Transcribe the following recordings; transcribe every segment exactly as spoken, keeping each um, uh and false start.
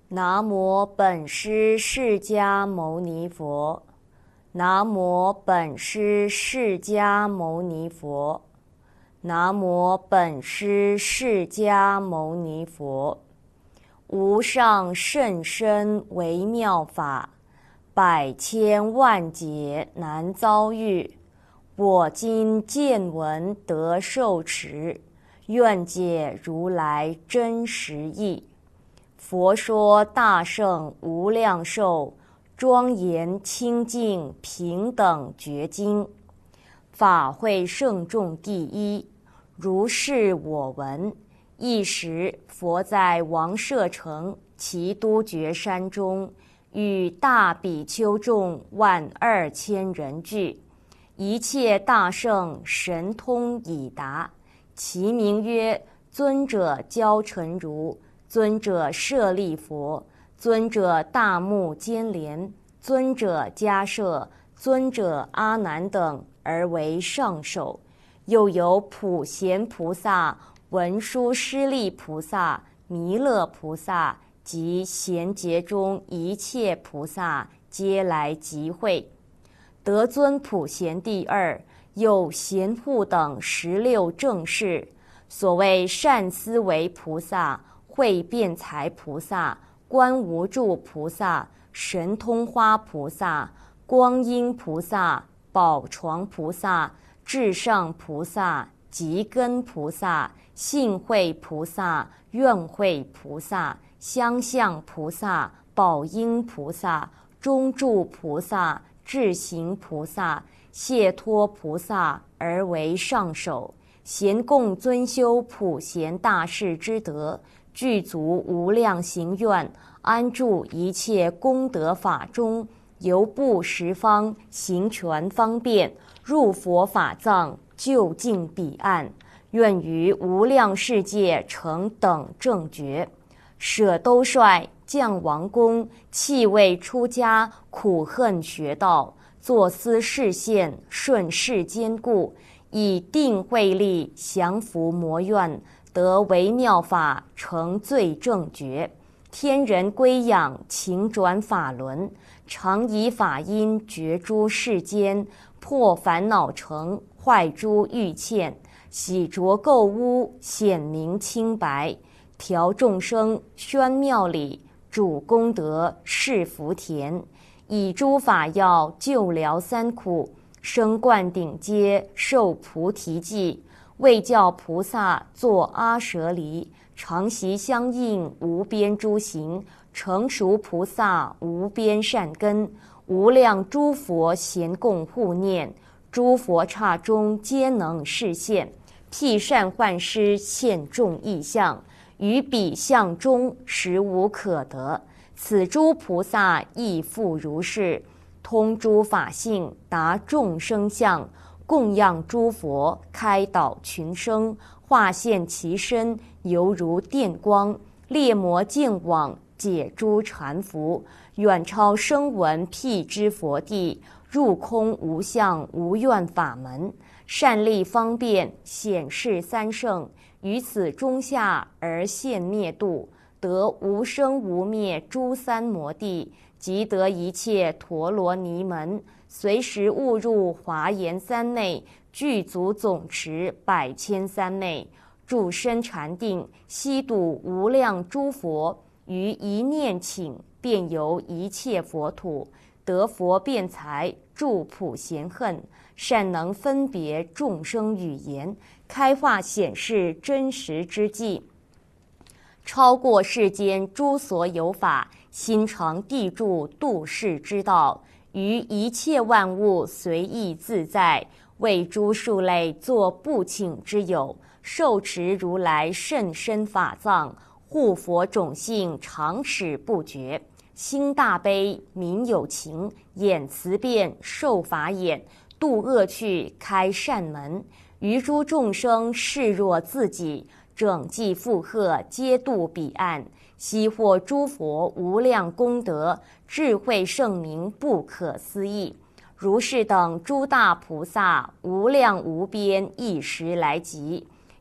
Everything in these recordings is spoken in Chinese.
南无本师释迦牟尼佛。南无本师释迦牟尼佛。南无本师释迦牟尼佛。无上甚深微妙法，百千万劫难遭遇。我今见闻得受持，愿解如来真实义。佛说大圣无量寿，庄严清净平等觉经。法会圣众第一，如是我闻。一时，佛在王舍城其都觉山中，与大比丘众万二千人聚，一切大圣神通已达。其名曰尊者交陈如，尊者舍利佛，尊者大目犍连，尊者迦摄，尊者阿难等，而为上首。又有普贤菩萨、文殊师利菩萨、弥勒菩萨及贤劫中一切菩萨，皆来集会。得尊普贤第二，有贤护等十六正士，所谓善思维菩萨、慧辩才菩萨、观无住菩萨、神通花菩萨、光阴菩萨、宝床菩萨、至上菩萨、极根菩萨、信慧菩萨、愿慧菩萨、相向菩萨、宝音菩萨、中住菩萨、智行菩萨、解脱菩萨，而为上首。咸共尊修普贤大士之德，具足无量行愿，安住一切功德法中，游步十方，行权方便，入佛法藏，就近彼岸。愿于无量世界成等正觉。舍兜率，降王宫，弃位出家，苦恨学道，作思示现，顺势坚固，以定慧力降伏魔怨，得微妙法，成最正觉。天人归仰，情转法轮，常以法音觉诸世间，破烦恼城，坏诸欲欠，洗濯垢污，显明清白，调众生，宣妙理，主功德，是福田，以诸法药救疗三苦，生灌顶阶，受菩提记，为教菩萨作阿舍离，常习相应无边诸行，成熟菩萨无边善根，无量诸佛咸共护念，诸佛刹中皆能示现，辟善幻师现众异象，于彼相中实无可得。此诸菩萨亦复如是，通诸法性，达众生相，供养诸佛，开导群生，化现其身，犹如电光，猎魔见网，解诸缠缚，远超声闻辟支佛地，入空无相无愿法门，善利方便，显示三圣，于此中下而现灭度，得无生无灭诸三摩地，即得一切陀罗尼门，随时误入华严三昧，具足总持百千三昧，住身禅定，悉度无量诸佛，于一念请，便游一切佛土，得佛辩才，住普贤恨，善能分别众生语言，开化显示真实之际，超过世间诸所有法，心常地住度世之道，于一切万物随意自在，为诸数类作不请之友，受持如来甚深法藏，护佛种性常使不绝，心大悲，民有情，眼慈辩，受法眼，度恶趣，开善门，于诸众生视若自己，整济负荷，皆度彼岸，悉获诸佛无量功德，智慧圣明不可思议。如是等诸大菩萨，无量无边，一时来集，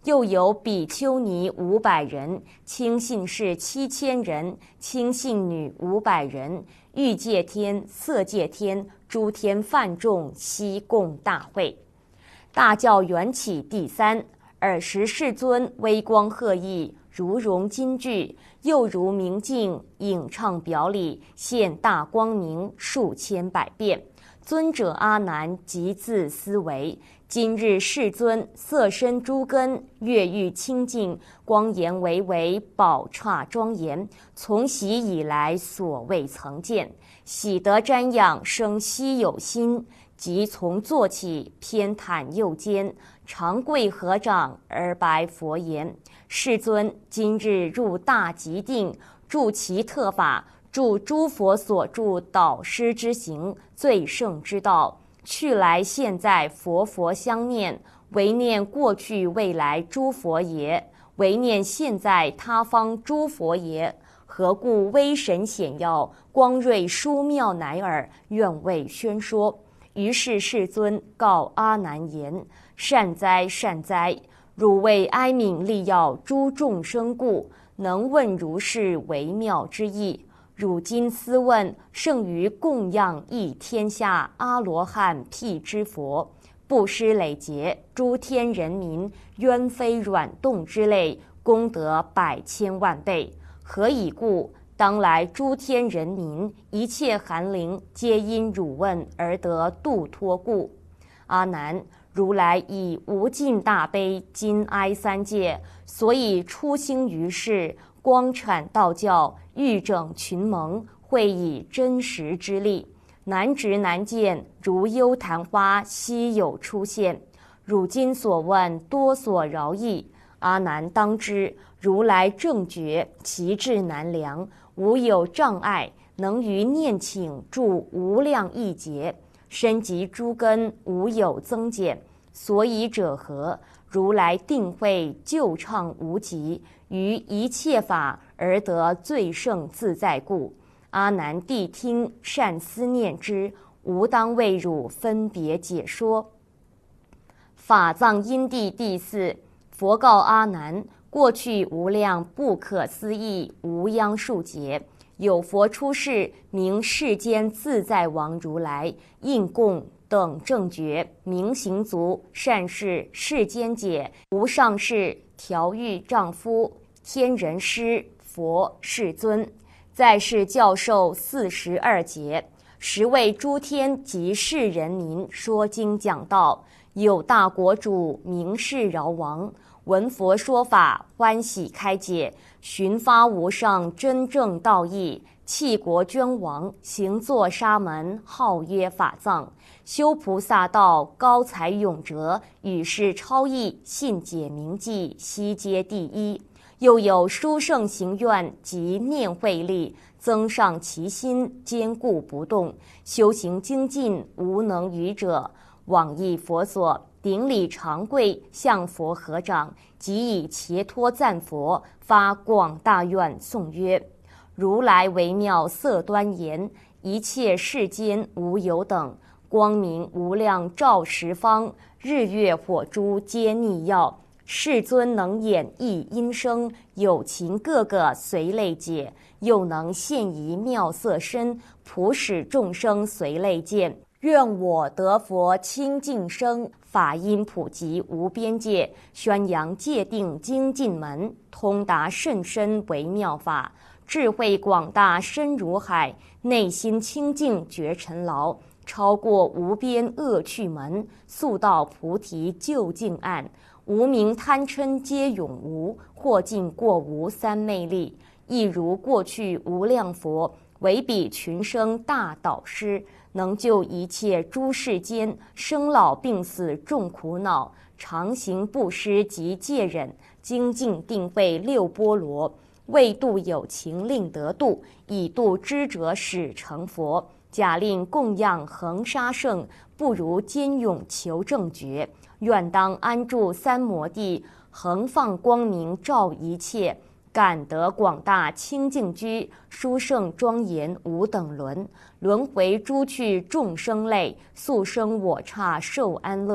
又有比丘尼五百人，清信士七千人，清信女五百人，欲界天、色界天、诸天梵众悉共大会。大教缘起第三，尔时世尊威光赫奕，如融金具，又如明镜，影唱表里，现大光明数千百变。尊者阿难即自思维：今日世尊色身诸根，月欲清净，光颜巍巍，宝刹庄严，从昔以来所未曾见，喜得瞻仰，生希有心。即从坐起，偏袒右肩，长跪合掌而白佛言：世尊，今日入大极定，著其特法，著诸佛所著导师之行，最胜之道，去来现在佛佛相念，唯念过去未来诸佛耶？唯念现在他方诸佛耶？何故威神显耀，光瑞殊妙乃尔？愿为宣说。于是世尊告阿难言：善哉善哉，汝为哀悯利要诸众生故，能问如是微妙之意。汝今思问，胜于供养一天下阿罗汉辟支佛，布施累劫诸天人民，冤非软动之类，功德百千万倍。何以故？当来诸天人民，一切寒灵，皆因汝问而得度脱故。阿难，如来以无尽大悲，今哀三界，所以出兴于世，光阐道教，欲整群盟，会以真实之力，难值难见，如幽昙花，稀有出现。汝今所问，多所饶益。阿难当知，如来正觉，其智难量，无有障碍，能于念请住无量亿劫，身及诸根，无有增减。所以者何？如来定慧救畅无极，于一切法而得最胜自在故。阿难谛听，善思念之，吾当为汝分别解说。法藏因地第四，佛告阿难：过去无量不可思议无央数劫，有佛出世，名世间自在王如来，应供等正觉，明行足，善事世间解，无上士，调御丈夫，天人师，佛世尊，在世教授四十二劫，十为诸天及世人民说经讲道。有大国主名世饶王，闻佛说法，欢喜开解，寻发无上真正道义，弃国捐王，行作沙门，号曰法藏，修菩萨道，高才永哲，与世超逸，信解明记，悉皆第一。又有殊胜行愿及念慧力，增上其心，坚固不动，修行精进，无能愚者。往诣佛所，顶礼长跪，向佛合掌，即以伽托赞佛，发广大愿颂曰：如来微妙色端严，一切世间无有等，光明无量照十方，日月火珠皆逆耀。世尊能演绎音声，有情个个随类解，又能现仪妙色身，普使众生随类见。愿我得佛清净生，法音普及无边界，宣扬戒定精进门，通达甚深微妙法，智慧广大深如海，内心清净绝尘劳，超过无边恶趣门，速到菩提究竟岸，无明贪嗔皆永无，或尽过无三昧力，亦如过去无量佛，为彼群生大导师，能救一切诸世间生老病死众苦恼，常行布施及戒忍，精进定慧六波罗，为度有情令得度，以度知者使成佛。假令供养恒沙圣，不如坚勇求正觉。愿当安住三摩地，恒放光明照一切。感得广大清净居，殊胜庄严无等伦，轮回诸趣众生类，速生我刹受安乐。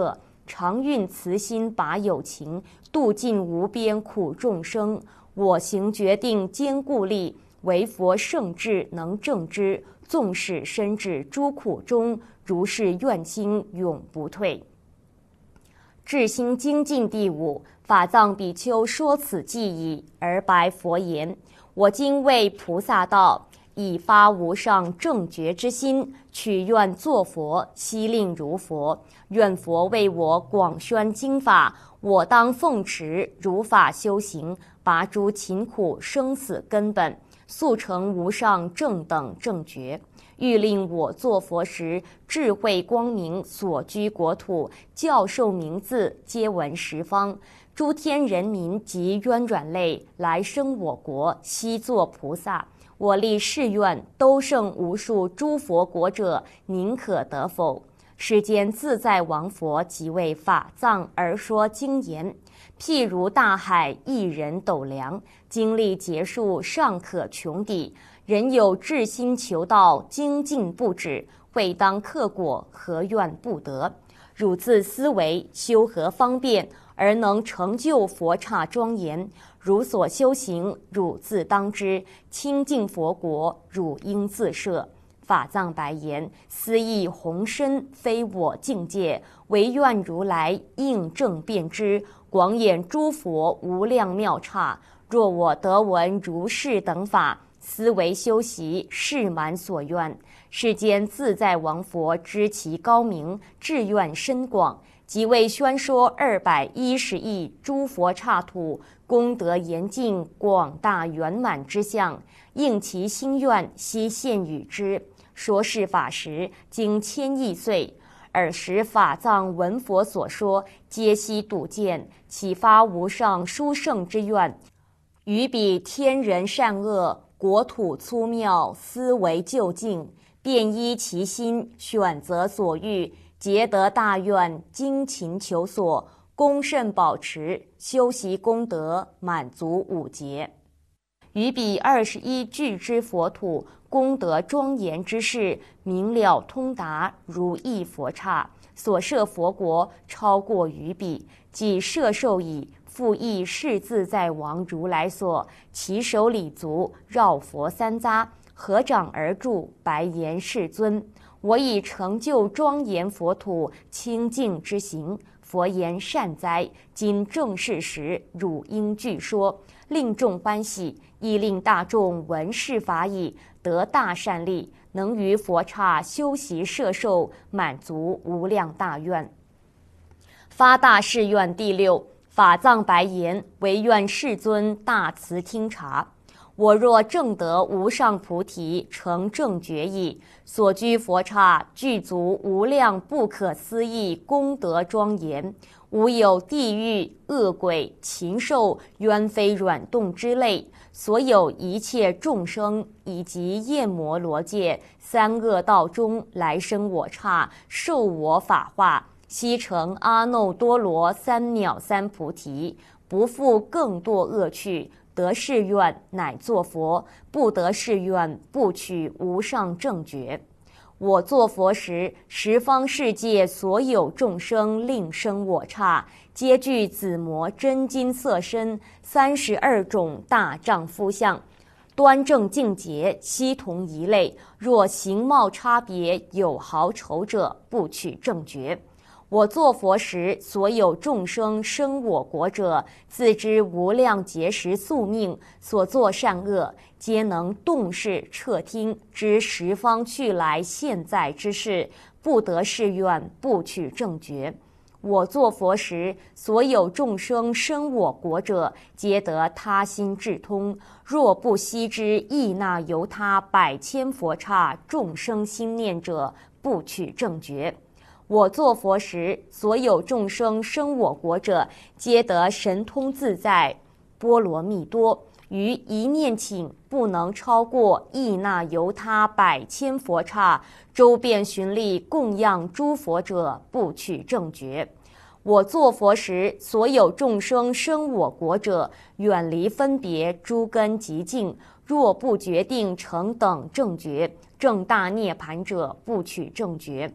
常运慈心拔有情，度尽无边苦众生。我行决定坚固力，唯佛圣智能正之。纵使身至诸苦中，如是愿心永不退。至心精进第五，法藏比丘说此偈已，而白佛言：我今为菩萨道，以发无上正觉之心，取愿作佛，悉令如佛。愿佛为我广宣经法，我当奉持，如法修行，拔诸勤苦生死根本，速成无上正等正觉。欲令我作佛时，智慧光明，所居国土，教授名字，皆闻十方。诸天人民及冤软类，来生我国，悉作菩萨。我立誓愿，都胜无数诸佛国者，宁可得否？世间自在王佛即为法藏而说经言，譬如大海，一人斗量，经历劫数，尚可穷抵。人有至心求道，精进不止，会当克果，何愿不得？汝自思维，修何方便，而能成就佛刹庄严？汝所修行，汝自当知。清净佛国，汝应自摄。法藏白言：斯亦宏深，非我境界，唯愿如来应正遍知，广演诸佛无量妙刹。若我得闻如是等法，思维修习，誓满所愿。世间自在王佛知其高明，志愿深广，即为宣说二百一十亿诸佛刹土功德严尽，广大圆满之相，应其心愿，悉现与之。说是法时，经千亿岁。尔时法藏闻佛所说，皆悉睹见，启发无上殊胜之愿，于彼天人善恶，国土粗妙，思维究竟，便依其心，选择所欲，皆得大愿，精勤求索，恭慎保持，修习功德，满足五劫。于彼二十一具之佛土，功德庄严之事，明了通达，如意佛刹。所设佛国，超过于彼，即摄受已。复亦是自在王如来所，其手礼足，绕佛三匝，合掌而住，白言世尊：我已成就庄严佛土，清净之行。佛言：善哉！今正是时，汝应具说，令众欢喜，亦令大众闻是法已，得大善利，能于佛刹修习摄受，满足无量大愿。发大誓愿第六。法藏白言：唯愿世尊大慈听察。我若证得无上菩提，成正觉已，所居佛刹具足无量不可思议功德庄严，无有地狱、恶鬼、禽兽、冤非软动之类，所有一切众生，以及焰摩罗界三恶道中来生我刹，受我法化，悉成阿耨多罗三藐三菩提，不复更堕恶趣。得誓愿，乃作佛；不得誓愿，不取无上正觉。我作佛时，十方世界所有众生令生我刹，皆具紫磨真金色身，三十二种大丈夫相，端正净洁，悉同一类。若形貌差别，有毫丑者，不取正觉。我作佛时，所有众生生我国者，自知无量劫时宿命，所作善恶，皆能洞视彻听，知十方去来现在之事，不得誓愿，不取正觉。我作佛时，所有众生生我国者，皆得他心智通。若不悉知亦那由他百千佛刹众生心念者，不取正觉。我作佛时，所有众生生我国者，皆得神通自在，波罗蜜多。于一念请，不能超过亦那由他百千佛刹，周遍巡历供养诸佛者，不取正觉。我作佛时，所有众生生我国者，远离分别诸根极净，若不决定成等正觉，正大涅盘者，不取正觉。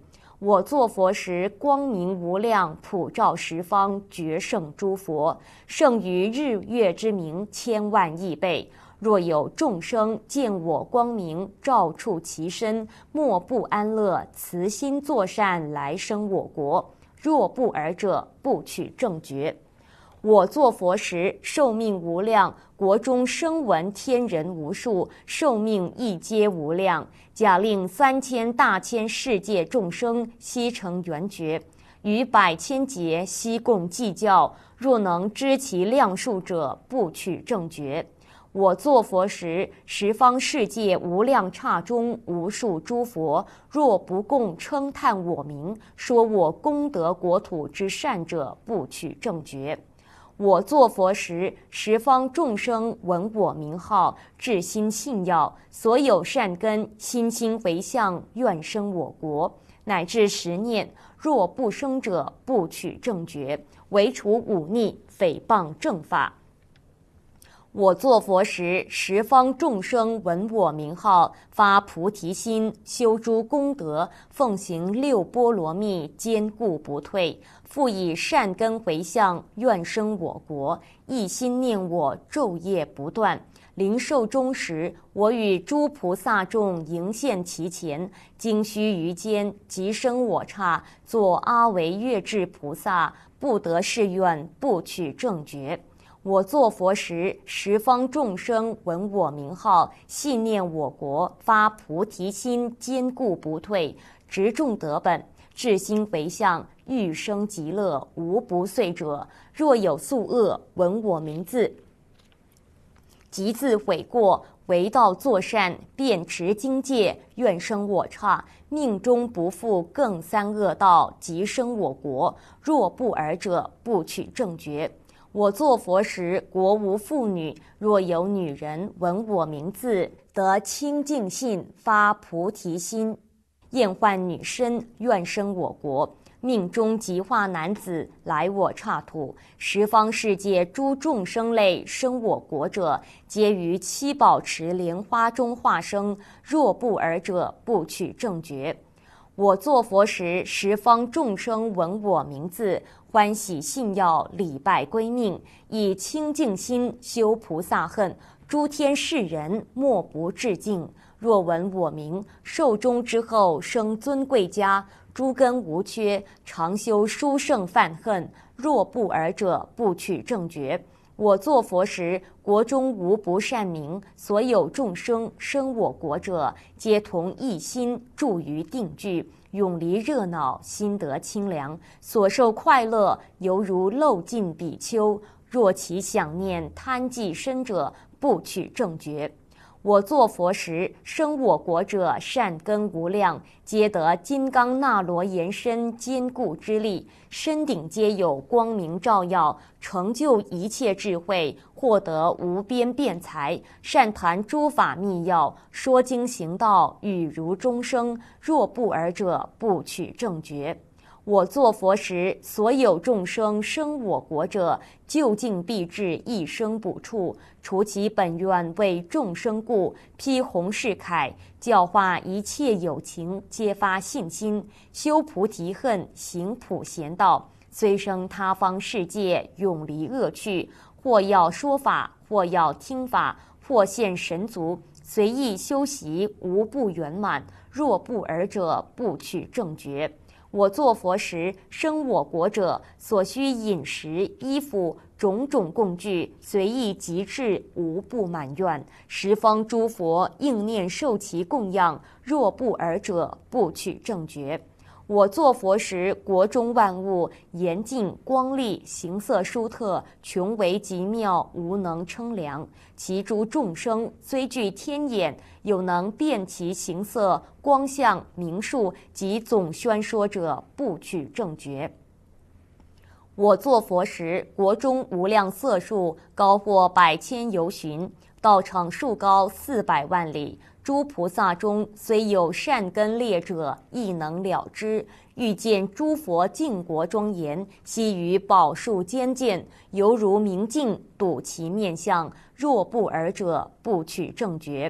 我作佛时，光明无量，普照十方，绝胜诸佛，胜于日月之明千万亿倍。若有众生见我光明，照触其身，莫不安乐，慈心作善，来生我国。若不尔者，不取正觉。我作佛时，寿命无量，国中声闻天人无数，寿命亦皆无量。假令三千大千世界众生悉成圆觉，于百千劫悉共计较。若能知其量数者，不取正觉。我作佛时，十方世界无量刹中，无数诸佛，若不共称叹我名，说我功德国土之善者，不取正觉。我作佛时，十方众生闻我名号，至心信要，所有善根心心回向，愿生我国。乃至十念，若不生者，不取正觉，唯除忤逆诽谤正法。我作佛时，十方众生闻我名号，发菩提心，修诸功德，奉行六波罗蜜，坚固不退。复以善根回向，愿生我国，一心念我，昼夜不断。临寿终时，我与诸菩萨众迎现其前，经须臾间，即生我刹，作阿惟越致菩萨，不得是愿，不取正觉。我作佛时，十方众生闻我名号，信念我国，发菩提心，坚固不退，执众得本，至心回向，欲生极乐，无不遂者。若有宿恶，闻我名字，即自悔过，为道作善，便持经戒，愿生我刹，命中不复更三恶道，即生我国。若不尔者，不取正觉。我作佛时，国无妇女，若有女人闻我名字，得清净信，发菩提心，厌患女身，愿生我国。命中即化男子，来我刹土。十方世界诸众生类生我国者，皆于七宝池莲花中化生。若不尔者，不取正觉。我作佛时，十方众生闻我名字，欢喜信要，礼拜归命，以清净心修菩萨恨，诸天世人莫不致敬。若闻我名，寿终之后生尊贵家，诸根无缺，常修殊胜犯恨。若不尔者，不取正觉。我作佛时，国中无不善名，所有众生生我国者，皆同一心，住于定聚，永离热闹，心得清凉，所受快乐犹如漏尽比丘。若其想念贪忌身者，不取正觉。我作佛时，生我国者善根无量，皆得金刚那罗延伸坚固之力，身顶皆有光明照耀，成就一切智慧，获得无边辩才，善谈诸法密要，说经行道，语如钟声。若不尔者，不取正觉。我作佛时，所有众生生我国者，究竟必至一生补处，除其本愿为众生故，披红饰铠，教化一切有情，皆发信心，修菩提恨，行普贤道，虽生他方世界，永离恶趣，或要说法，或要听法，或现神足，随意修习，无不圆满。若不尔者，不取正觉。我作佛时，生我国者，所需饮食、衣服、种种供具，随意即至，无不满愿。十方诸佛应念受其供养。若不尔者，不取正觉。我作佛时，国中万物严净光丽，形色殊特，穷为极妙，无能称量。其诸众生虽具天眼，有能辨其形色、光相、名数及总宣说者，不取正觉。我作佛时，国中无量色数，高或百千由旬，道场数高四百万里。诸菩萨中，虽有善根劣者，亦能了之。欲见诸佛净国庄严，悉于宝树间见，犹如明镜，睹其面相。若不尔者，不取正觉。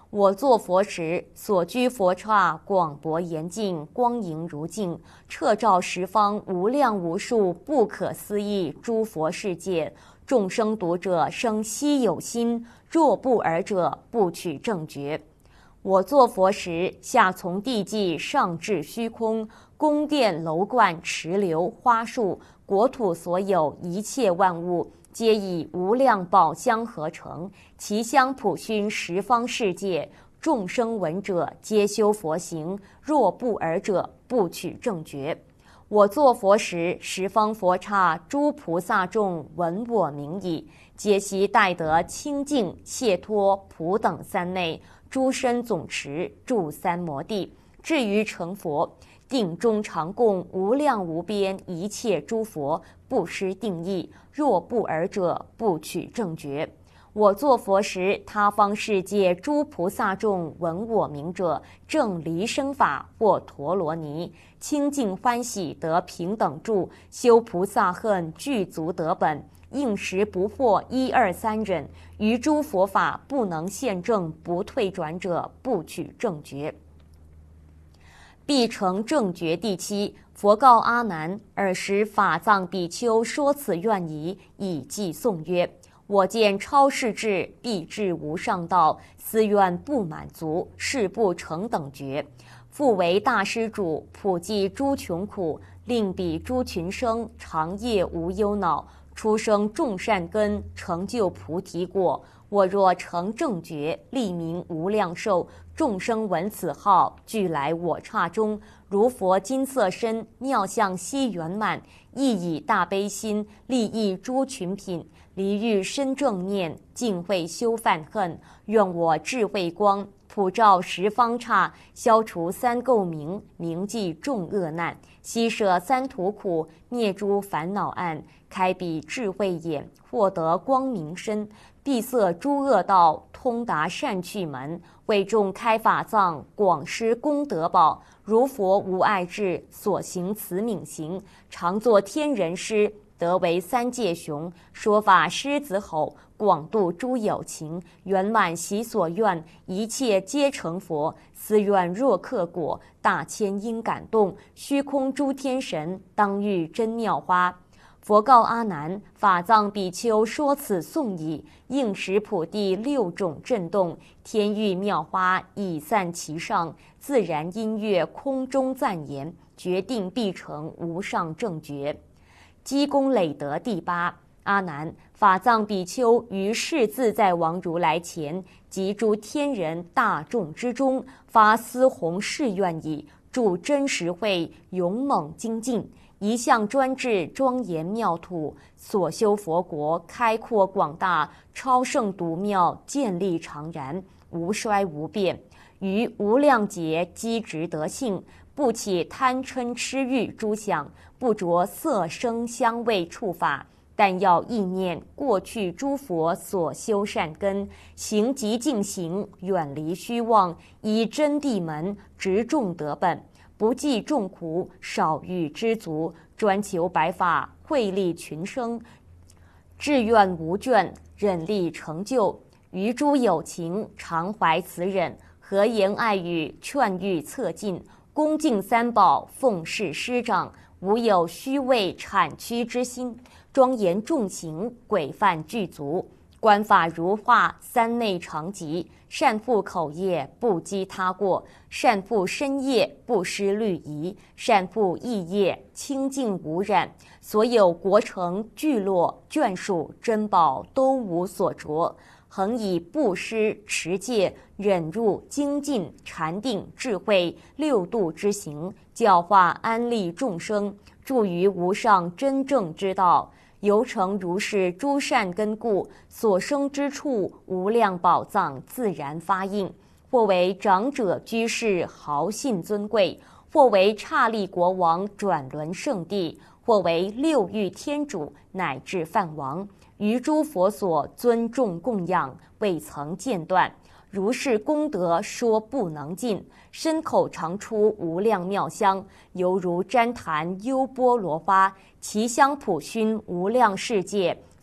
我作佛时，所居佛刹广博严净，光莹如镜，彻照十方无量无数不可思议诸佛世界。众生读者生希有心，若不尔者，不取正觉。我作佛时，下从地际，上至虚空，宫殿楼观池流花树，国土所有一切万物，皆以无量宝香合成，其香普熏十方世界。众生闻者，皆修佛行，若不尔者，不取正觉。我作佛时，十方佛刹诸菩萨众闻我名已，皆悉待得清净解脱普等三昧，诸身总持住三摩地。至于成佛，定中常供无量无边一切诸佛，不失定义。若不尔者，不取正觉。我作佛时，他方世界诸菩萨众闻我名者，正离生法或陀罗尼，清净欢喜得平等住，修菩萨恨具足得本，应时不惑一二三忍，于诸佛法不能现正不退转者，不取正觉。必成正觉第七。佛告阿难：尔时法藏比丘说此愿仪，以记颂曰：我见超世智，必至无上道，斯愿不满足，是不成等觉。复为大施主，普济诸穷苦，令彼诸群生长夜无忧恼，出生众善根，成就菩提果。我若成正觉，立名无量寿，众生闻此号，俱来我刹中，如佛金色身，妙相悉圆满，亦以大悲心利益诸群品，离欲深正念，尽会修犯恨。愿我智慧光普照十方刹，消除三垢冥，铭记众恶难，悉舍三途苦，灭诸烦恼暗，开彼智慧眼，获得光明身，闭塞诸恶道，通达善趣门，为众开法藏，广施功德宝。如佛无碍智，所行慈悯行，常作天人师，得为三界雄，说法狮子吼，广度诸有情，圆满其所愿，一切皆成佛。斯愿若克果，大千因感动，虚空诸天神当遇真妙花。佛告阿难：法藏比丘说此颂已，应时普地六种震动，天域妙花已散其上，自然音乐空中赞言，决定必成无上正觉。积功累德第八。阿难，法藏比丘于世自在王如来前及诸天人大众之中，发思弘誓愿已，住真实慧，勇猛精进，一向专制，庄严妙土，所修佛国开阔广大，超胜独妙，建立常然，无衰无变。于无量劫积直德性，不起贪嗔痴欲诸想，不着色声香味触法，但要意念过去诸佛所修善根，行极净行，远离虚妄，以真谛门直众得本，不计众苦，少欲知足，专求白法，惠利群生，志愿无倦，忍力成就。于诸有情，常怀慈忍，和言爱语，劝喻策进，恭敬三宝，奉事师长，无有虚伪谄曲之心，庄严众行，规范具足，观法如画，三昧常寂，善护口业，不积他过，善护身业，不失律仪，善护意业，清净无染，所有国城聚落眷属珍宝都无所着，恒以布施持戒忍辱精进禅定智慧六度之行，教化安利众生，住于无上真正之道。由成如是诸善根故，所生之处无量宝藏自然发应，或为长者居士豪信尊贵，或为刹利国王转轮圣地，或为六欲天主乃至梵王，于诸佛所尊重供养，未曾间断。如是功德说不能尽，身口常出无量妙香，犹如旃檀优波罗花，其香普熏无量世界，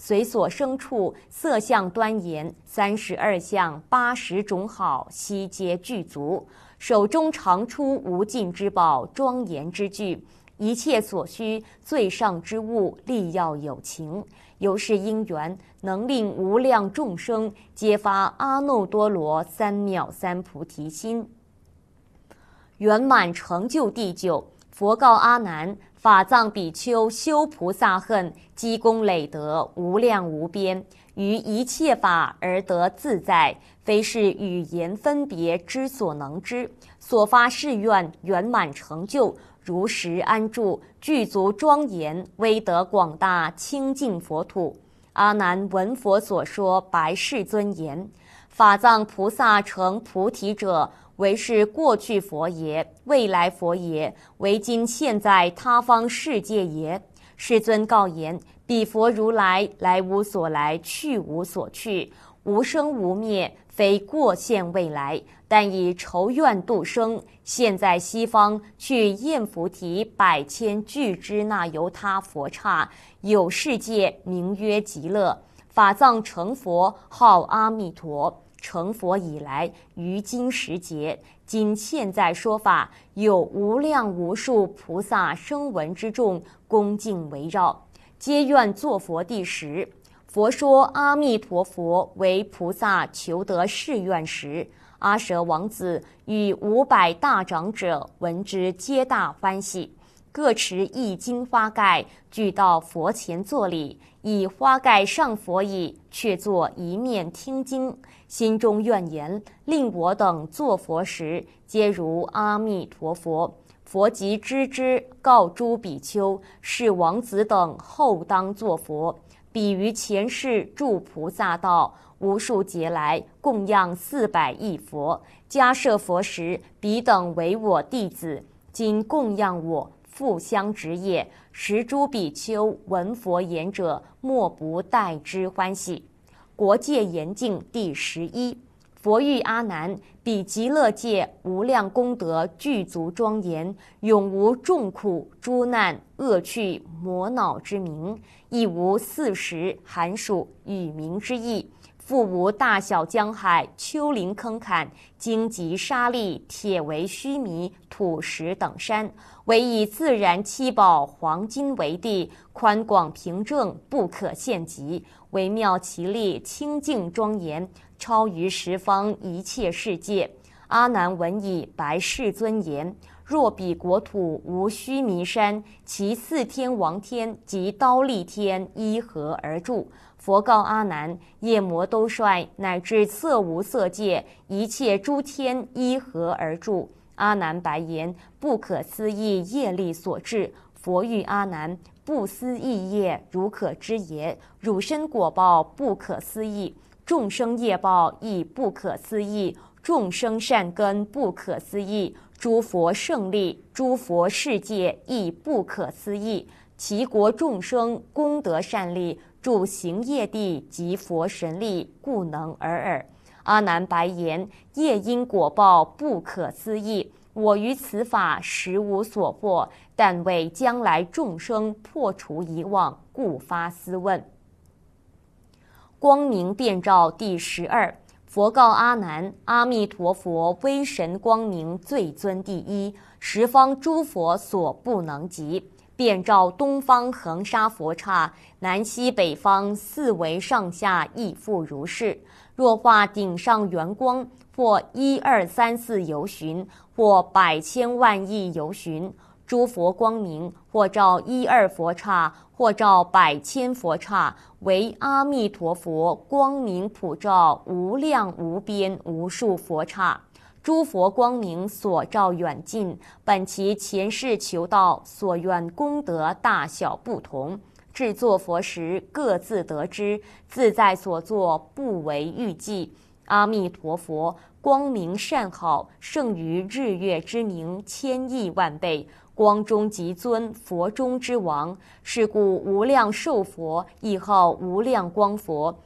随所生处，色相端严，三十二相，八十种好，悉皆具足。手中常出无尽之宝，庄严之具。一切所需最上之物，力要有情，由是因缘，能令无量众生皆发阿耨多罗三藐三菩提心。圆满成就第九，佛告阿难：法藏比丘修菩萨恨，积功累德，无量无边，于一切法而得自在，非是语言分别之所能知。所发誓愿圆满成就，如实安住，具足庄严，威德广大，清净佛土。阿难闻佛所说，白世尊言：法藏菩萨成菩提者，为是过去佛也，未来佛也，为今现在他方世界也。世尊告言：彼佛如来，来无所来，去无所去，无生无灭，非过现未来，但以仇怨度生。现在西方去焰浮提百千俱胝那由他佛刹，有世界名曰极乐。法藏成佛，号阿弥陀。成佛以来，于今时节，今现在说法，有无量无数菩萨声闻之众恭敬围绕，皆愿作佛第十。佛说阿弥陀佛为菩萨求得誓愿时，阿舍王子与五百大长者闻之，皆大欢喜，各持一金花盖，具到佛前作礼，以花盖上佛椅，却坐一面听经，心中愿言：令我等作佛时，皆如阿弥陀佛。佛即知之，告诸比丘：是王子等后当作佛。彼于前世住菩萨道，无数劫来供养四百亿佛。迦设佛时，彼等为我弟子，今供养我，复相值也。时诸比丘闻佛言者，莫不待之欢喜。国界严净第十一。佛欲阿难：彼极乐界无量功德具足庄严，永无众苦诸难恶趣魔恼之名，亦无四时寒暑雨鸣之意，复无大小江海丘陵坑坎荆棘沙砾铁围须弥土石等山，唯以自然七宝黄金为地，宽广平正，不可限极，微妙其力，清净庄严，超于十方一切世界。阿难闻已，白世尊言：若彼国土无须弥山，其四天王天及忉利天依何而住？佛告阿难：夜摩兜率乃至色无色界一切诸天依何而住？阿难白言：不可思议业力所致。佛欲阿难：不思议业如可知也？汝身果报不可思议，众生业报亦不可思议，众生善根不可思议，诸佛胜利，诸佛世界亦不可思议。其国众生功德善利，住行业地及佛神力，故能尔尔。阿难白言：业因果报不可思议，我于此法实无所获，但为将来众生破除疑妄，故发思问。光明遍照第十二。佛告阿难：阿弥陀佛威神光明最尊第一，十方诸佛所不能及。遍照东方恒沙佛刹，南西北方四维上下亦复如是。若化顶上圆光，或一二三四由旬，或百千万亿由旬，诸佛光明，或照一二佛刹，或照百千佛刹，为阿弥陀佛光明普照无量无边无数佛刹。诸佛光明所照远近，本其前世求道所愿功德大小不同，至作佛时各自得知，自在所作不为预计。阿弥陀佛光明甚好，胜于日月之明千亿万倍，光中极尊，佛中之王。是故无量寿佛亦号无量光佛。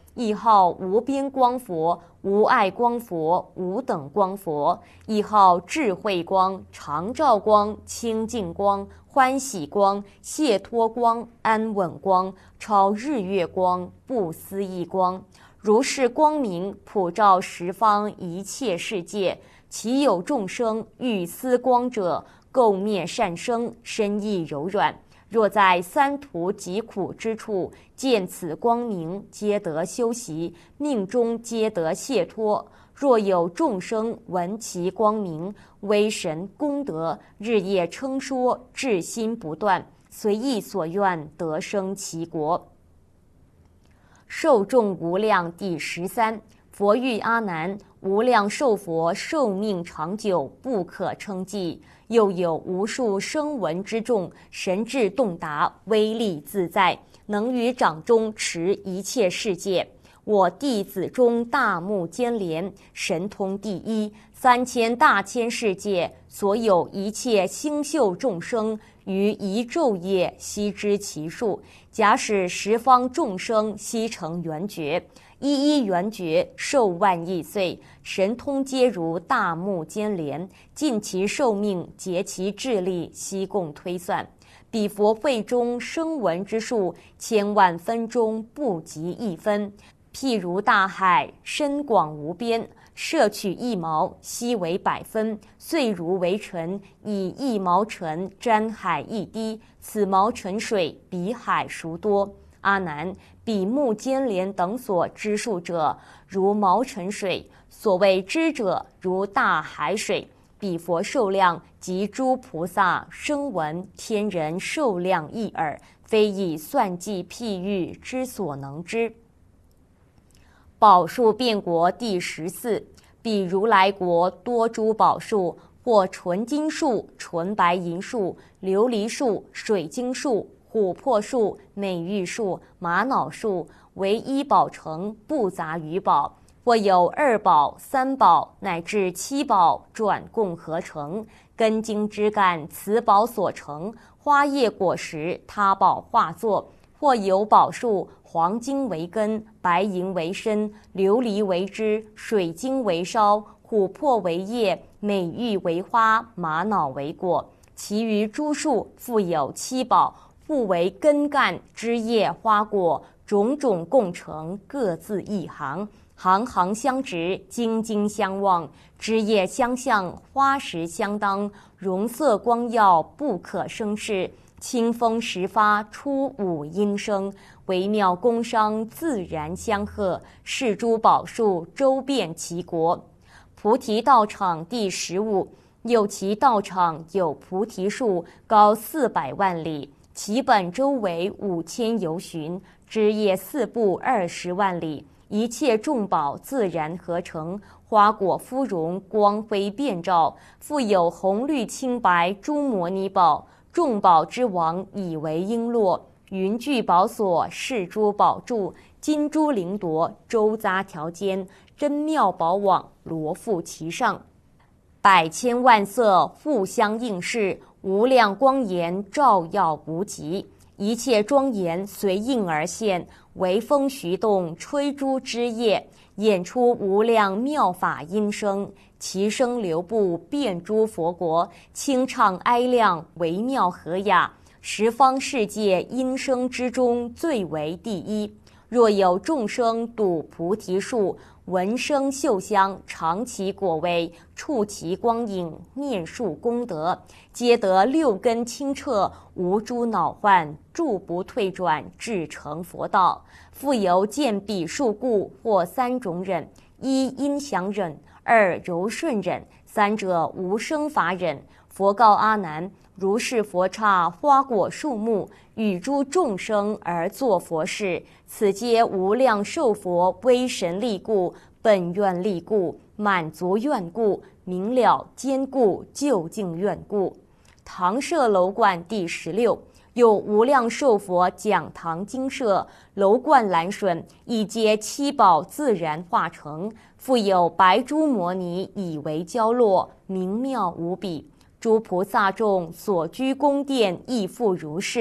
亦号无边光佛、无碍光佛、无等光佛，亦号智慧光、常照光、清净光、欢喜光、解脱光、安稳光、超日月光、不思议光。如是光明普照十方一切世界，其有众生欲思光者，垢灭善生，身意柔软。若在三途疾苦之处，见此光明，皆得修习，命中皆得解脱。若有众生闻其光明，威神功德，日夜称说，至心不断，随意所愿，得生其国。寿众无量第十三。佛喻阿难：无量寿佛寿命长久，不可称计。又有无数声闻之众，神智洞达，威力自在，能于掌中持一切世界。我弟子中大目犍连，神通第一，三千大千世界，所有一切星宿众生，于一昼夜悉知其数。假使十方众生悉成圆觉，一一圆觉寿万亿岁，神通皆如大目犍连，尽其寿命，竭其智力，悉共推算。彼佛会中声闻之数，千万分中不及一分。譬如大海，深广无边，摄取一毛，悉为百分，碎如为尘，以一毛尘沾海一滴，此毛尘水比海孰多？阿难，彼目犍连等所知数者，如毛尘水；所谓知者，如大海水。彼佛寿量，及诸菩萨、声闻、天人寿量一耳，非以算计譬喻之所能知。宝树变国第十四。彼如来国多诸宝树，或纯金树、纯白银树、琉璃树、水晶树、琥珀树、美玉树、玛瑙树，为一宝成，不杂于宝。或有二宝、三宝乃至七宝转共合成，根茎枝干此宝所成，花叶果实他宝化作。或有宝树，黄金为根，白银为身，琉璃为枝，水晶为梢，琥珀为叶，美玉为花，玛瑙为果。其余诸树复有七宝，互为根干、枝叶、花果，种种共成，各自一行，行行相直，茎茎相望，枝叶相向，花实相当，容色光耀，不可生视。清风时发，出五音声，微妙工商，自然相和。是诸宝树，周遍其国。菩提道场第十五。又其道场有菩提树，高四百万里，其本周围五千由旬，枝叶四部二十万里。一切众宝自然合成，花果芙蓉，光辉遍照。复有红绿青白诸摩尼宝，众宝之王以为璎珞，云聚宝所，是诸宝柱，金珠翎夺，周匝条间，真妙宝网罗覆其上。百千万色互相映饰，无量光颜照耀无极。一切庄严随应而现，微风徐动，吹诸枝叶，演出无量妙法音声。其声流布遍诸佛国，清畅哀亮，微妙和雅。十方世界音声之中，最为第一。若有众生睹菩提树，闻声嗅香，尝其果味，触其光影，念述功德，皆得六根清澈，无诸恼患，住不退转，至成佛道。复有见彼树故，或三种忍：一音响忍，二柔顺忍，三者无生法忍。佛告阿难：如是佛刹花果树木，与诸众生而作佛事，此皆无量寿佛威神力故，本愿力故，满足愿故，明了坚固究竟愿故。堂舍楼观第十六。有无量寿佛讲堂精舍，楼观栏楯，一皆七宝自然化成。复有白珠摩尼以为交落，明妙无比。诸菩萨众所居宫殿亦复如是。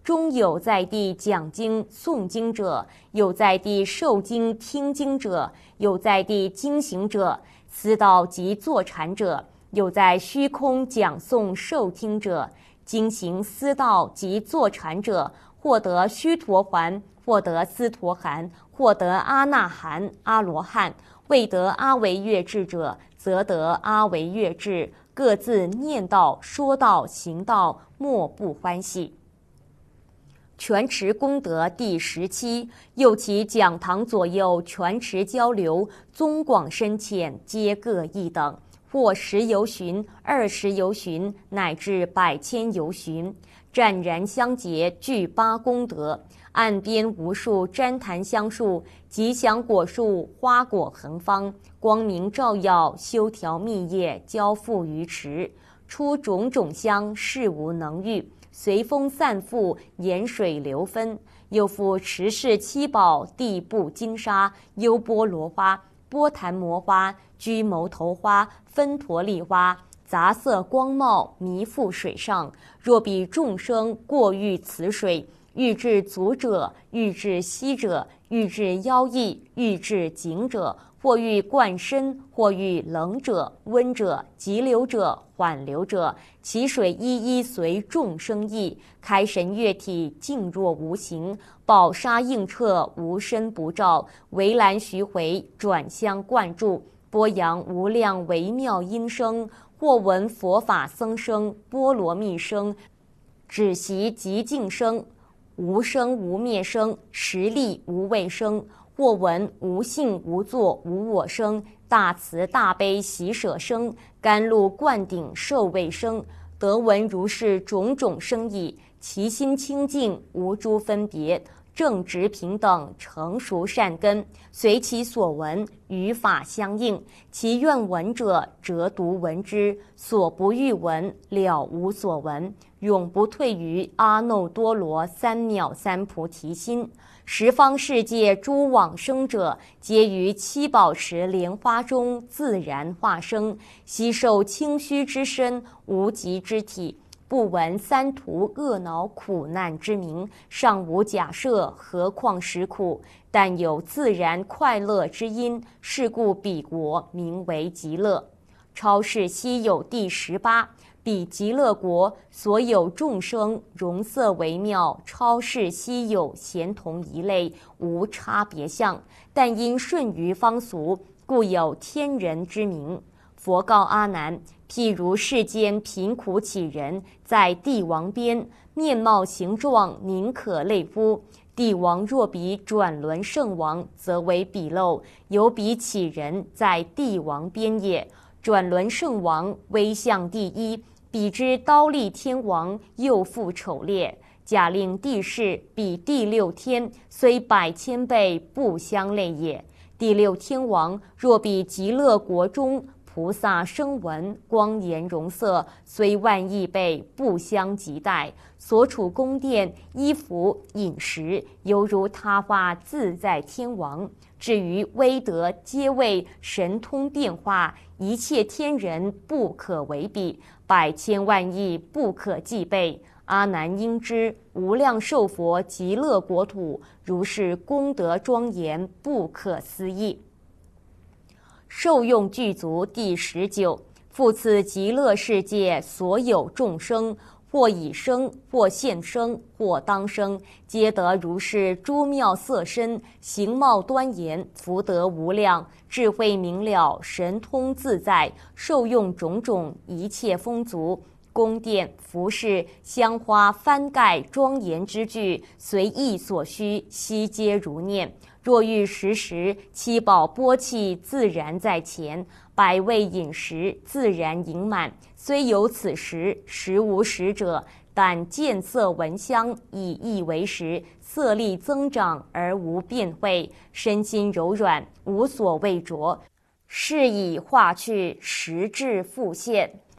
中有在地讲经诵经者，有在地受经听经者，有在地经行者，思道及坐禅者，有在虚空讲诵受听者，经行思道及坐禅者，获得须陀洹，获得斯陀含，获得阿那含、阿罗汉；未得阿惟越致者，则得阿惟越致。各自念道、说道、行道，莫不欢喜。全持功德第十七，又其讲堂左右全持交流，宗广深浅，皆各异等，或十由旬、二十由旬，乃至百千由旬，湛然相结，具八功德。岸边无数旃檀香树，吉祥果树，花果横芳，光明照耀，修条密叶，交付于池，出种种香，事无能御。随风散覆，沿水流分。又复持世七宝，地布金沙，优波罗花、波檀摩花、居牟头花、分陀利花，杂色光茂，弥覆水上。若彼众生过遇此水，欲至足者，欲至膝者，欲至腰翼，欲至颈者，或欲灌身，或欲冷者、温者、急流者、缓流者，其水一一随众生意，开神悦体，静若无形，宝沙映彻，无身不照，围栏徐回，转相灌注，波扬无量微妙音声，或闻佛法僧声，波罗蜜声，止息极静声，无生无灭声，实力无畏声，或闻无性无作无我声，大慈大悲喜舍声，甘露灌顶受味声，得闻如是种种声已，其心清净，无诸分别，正直平等，成熟善根，随其所闻，与法相应。其愿闻者，折读闻之；所不欲闻，了无所闻，永不退于阿耨多罗三藐三菩提心。十方世界诸往生者，皆于七宝池莲花中自然化生，悉受清虚之身，无极之体，不闻三途恶恼苦难之名，尚无假设，何况实苦？但有自然快乐之因，是故彼国名为极乐。超世稀有第十八，彼极乐国所有众生，容色微妙，超世稀有，咸同一类，无差别相，但因顺于方俗，故有天人之名。佛告阿难：譬如世间贫苦乞人，在帝王边，面貌形状，宁可类夫。帝王若比转轮圣王，则为比陋；有比乞人，在帝王边也。转轮圣王威相第一，比之刀立天王，又复丑劣。假令帝释，比第六天，虽百千倍，不相类也。第六天王若比极乐国中菩萨声闻，光颜容色，虽万亿倍，不相及待。所处宫殿、衣服、饮食，犹如他化自在天王。至于威德、阶位、神通变化，一切天人不可为比，百千万亿不可计备。阿难应知，无量寿佛极乐国土，如是功德庄严，不可思议。受用具足第十九，复次极乐世界所有众生，或已生，或现生，或当生，皆得如是诸妙色身，形貌端严，福德无量，智慧明了，神通自在，受用种种一切丰足。宫殿、服饰、香花、幡盖、庄严之具，随意所需，悉皆如念。若欲食时，七宝钵器自然在前，百味饮食自然盈满。虽有此食，实无食者，但见色闻香，以意为食，色力增长而无变慧，身心柔软，无所畏着，是以化去，实质复现。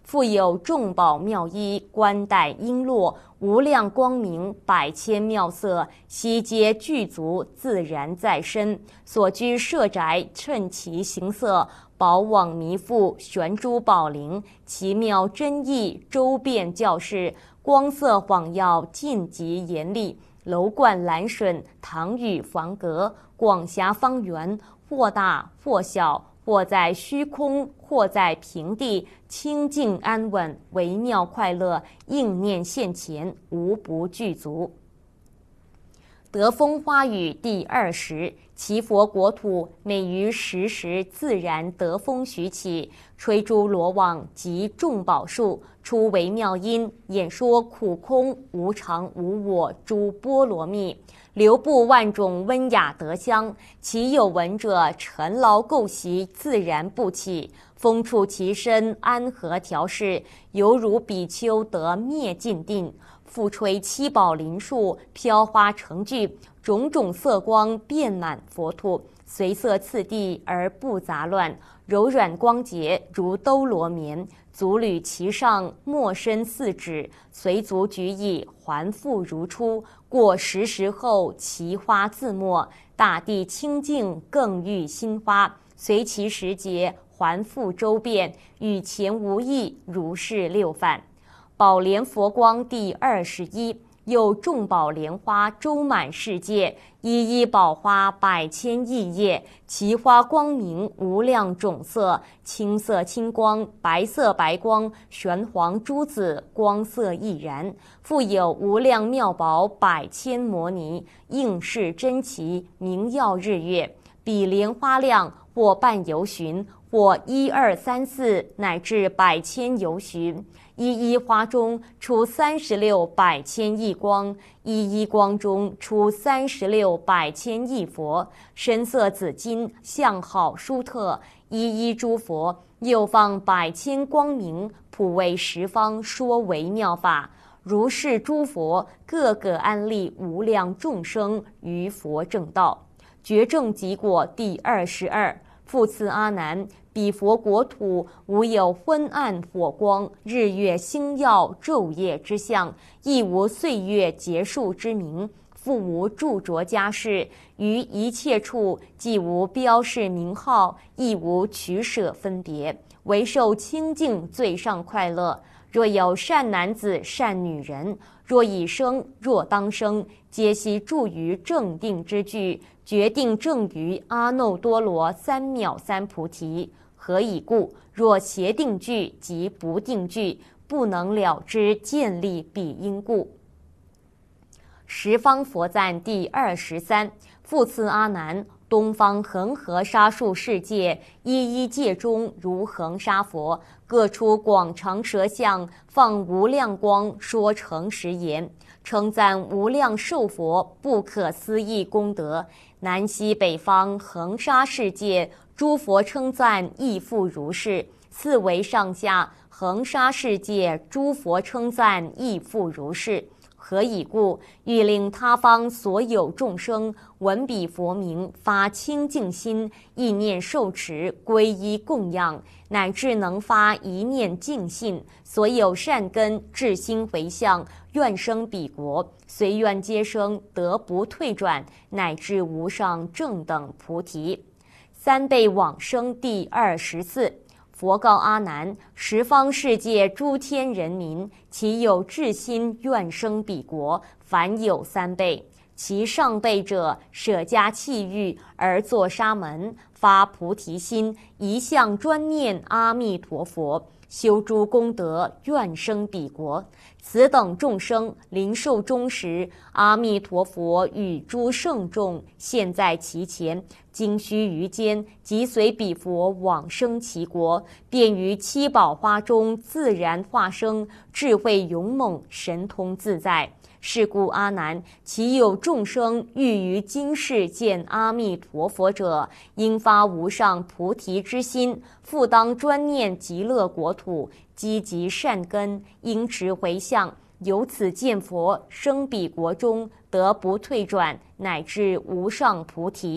复有众宝妙衣，冠带璎珞，无量光明，百千妙色，悉皆具足，自然在身。所居舍宅，趁其形色，宝网弥覆，悬珠宝铃，奇妙真意，周遍教示，光色晃耀，尽极严厉。楼观蓝笋，堂宇房阁，广狭方圆，或大或小，或在虚空，或在平地，清净安稳，微妙快乐，应念现前，无不具足。德风花语第二十，其佛国土每于时时自然得风徐起，吹诸罗网及众宝树，出微妙音，演说苦空无常无我诸波罗蜜，流布万种温雅德香，其有闻者，尘劳垢习自然不起，风触其身，安和调适，犹如比丘得灭尽定。复吹七宝林树，飘花成聚，种种色光遍满佛土，随色次第而不杂乱，柔软光洁如兜罗棉，足履其上，没身四指，随足举矣，还复如初。过十时后，其花自没，大地清净，更遇新花，随其时节，还复周遍，与前无异，如是六返。宝莲佛光第二十一，有众宝莲花周满世界，一一宝花百千亿叶，其花光明无量种色，青色青光，白色白光，玄黄珠子，光色亦然。复有无量妙宝百千摩尼，应是珍奇，明耀日月，比莲花量，或半由旬，或一二三四，乃至百千由旬。一一花中出三十六百千亿光，一一光中出三十六百千亿佛，身色紫金，相好殊特。一一诸佛又放百千光明，普为十方说微妙法。如是诸佛各个安立无量众生于佛正道。觉正极果第二十二，复次阿难，彼佛国土无有昏暗火光、日月星耀、昼夜之相，亦无岁月结束之名，复无著着家事，于一切处既无标示名号，亦无取舍分别，唯受清净最上快乐。若有善男子、善女人，若已生，若当生，皆悉住于正定之具，决定正于阿耨多罗三藐三菩提。何以故？若邪定具及不定具，不能了知建立彼因故。十方佛赞第二十三，复次阿难，东方恒河沙数世界，一一界中如恒沙佛，各出广长舌相，放无量光，说诚实言，称赞无量寿佛不可思议功德。南西北方恒沙世界，诸佛称赞亦复如是。四维上下恒沙世界，诸佛称赞亦复如是。何以故？欲令他方所有众生闻彼佛名，发清净心，意念受持，皈依供养，乃至能发一念净信，所有善根至心回向，愿生彼国，随愿皆生，得不退转，乃至无上正等菩提。三辈往生第二十四。佛告阿难：十方世界诸天人民，其有至心愿生彼国，凡有三辈。其上辈者，舍家弃欲而作沙门，发菩提心，一向专念阿弥陀佛，修诸功德，愿生彼国。此等众生临寿终时，阿弥陀佛与诸圣众现在其前，经须臾间，即随彼佛往生其国，便于七宝花中自然化生，智慧勇猛，神通自在。是故阿难，其有众生欲于今世见阿弥陀佛者，应发无上菩提之心，复当专念极乐国土，积集善根，应持回向，由此见佛，生彼国中，得不退转，乃至无上菩提。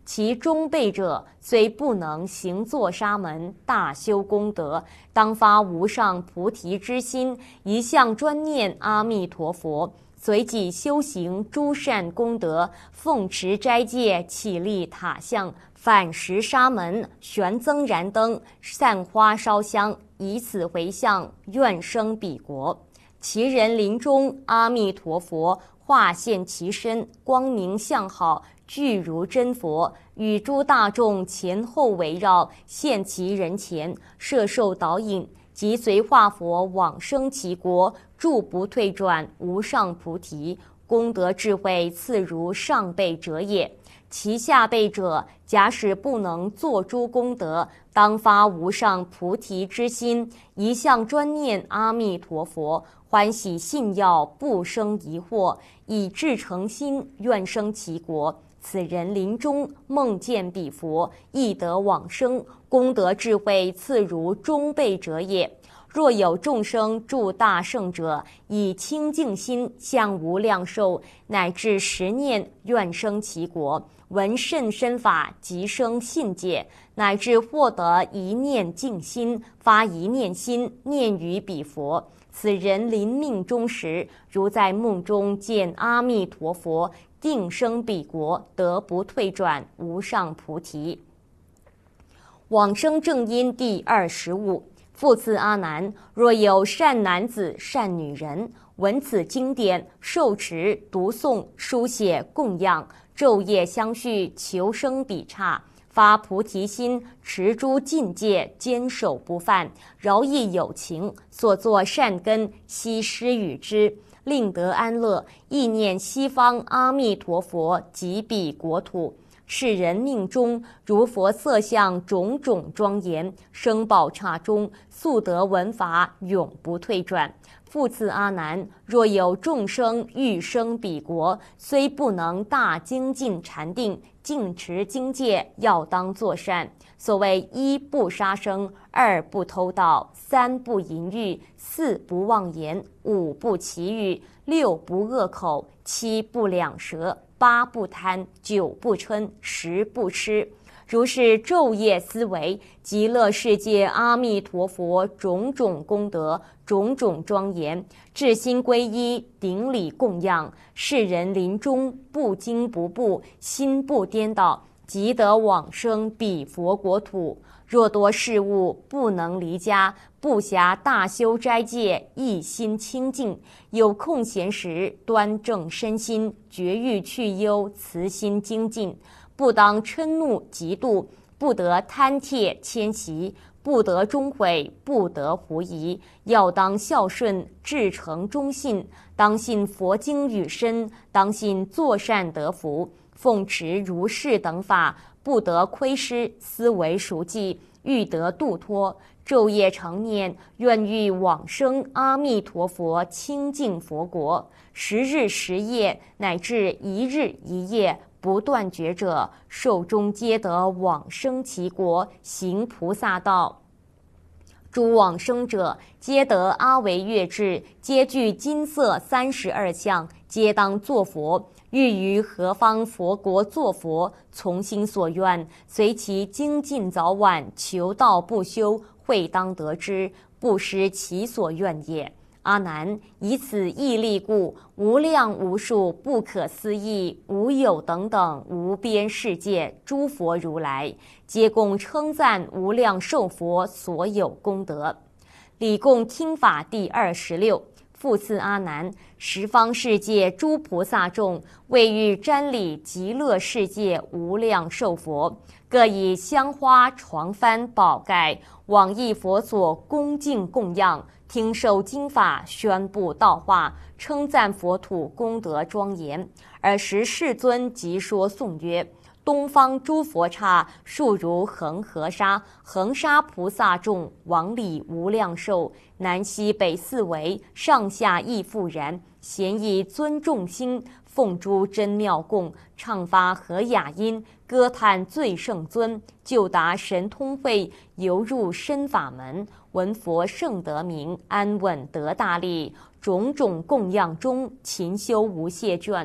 其中辈者，虽不能行坐沙门大修功德，当发无上菩提之心，一向专念阿弥陀佛，随己修行诸善功德，奉持斋戒，起立塔像，反食沙门，悬增燃灯，散花烧香，以此回向，愿生彼国。其人临终，阿弥陀佛化现其身，光明相好，具如真佛，与诸大众前后围绕，现其人前，摄受导引，即随化佛往生其国，住不退转，无上菩提，功德智慧次如上辈者也。其下辈者，假使不能作诸功德，当发无上菩提之心，一向专念阿弥陀佛，欢喜信要，不生疑惑，以至诚心，愿生其国。此人临终梦见彼佛，亦得往生，功德智慧次如中辈者也。若有众生助大圣者，以清净心向无量寿，乃至十念，愿生其国，闻甚深法，即生信解，乃至获得一念净心，发一念心，念于彼佛。此人临命终时，如在梦中见阿弥陀佛，定生彼国，得不退转，无上菩提。往生正因第二十五。复次阿难，若有善男子、善女人，闻此经典，受持、读诵、书写、供养，昼夜相续，求生彼刹，发菩提心，持诸禁戒，坚守不犯，饶益有情，所作善根，悉施与之，令得安乐，意念西方阿弥陀佛及彼国土。是人命中如佛色相，种种庄严，生宝刹中，速得闻法，永不退转。复次阿难，若有众生欲生彼国，虽不能大精进禅定，净持经戒，要当作善。所谓一不杀生，二不偷盗，三不淫欲，四不妄言，五不绮语，六不恶口，七不两舌，八不贪，九不嗔，十不痴。如是昼夜思维，极乐世界阿弥陀佛种种功德，种种庄严，至心皈依，顶礼供养，世人临终不惊不怖，心不颠倒，即得往生彼佛国土。若多事物不能离家，不暇大修斋戒，一心清净，有空闲时端正身心，绝欲去忧，慈心精进，不当嗔怒嫉妒，不得贪怯迁徙，不得终悔，不得狐疑，要当孝顺，至诚忠信，当信佛经语身，当信作善得福，奉持如是等法，不得亏失，思维熟记，欲得度脱，昼夜常念，愿欲往生阿弥陀佛清净佛国，十日十夜，乃至一日一夜，不断绝者，寿终皆得往生其国，行菩萨道。诸往生者，皆得阿惟越智，皆具金色三十二相，皆当作佛。欲于何方佛国作佛，从心所愿，随其精进早晚，求道不休，会当得之，不失其所愿也。阿难，以此义力故，无量无数不可思议无有等等无边世界诸佛如来，皆共称赞无量寿佛所有功德。礼供听法第二十六。复次阿难，十方世界诸菩萨众，为欲瞻礼极乐世界无量寿佛，各以香花、床幡、宝盖，往诣佛所恭敬供养，听受经法，宣布道化，称赞佛土功德庄严。尔时世尊即说颂曰：东方诸佛刹，数如恒河沙，恒沙菩萨众，往礼无量寿，南西北四围，上下亦复然。咸以尊重心，奉诸真妙供，唱发和雅音，歌叹最胜尊，就达神通慧，游入深法门，闻佛圣德名，安稳得大利。种种供养中，勤修无懈倦。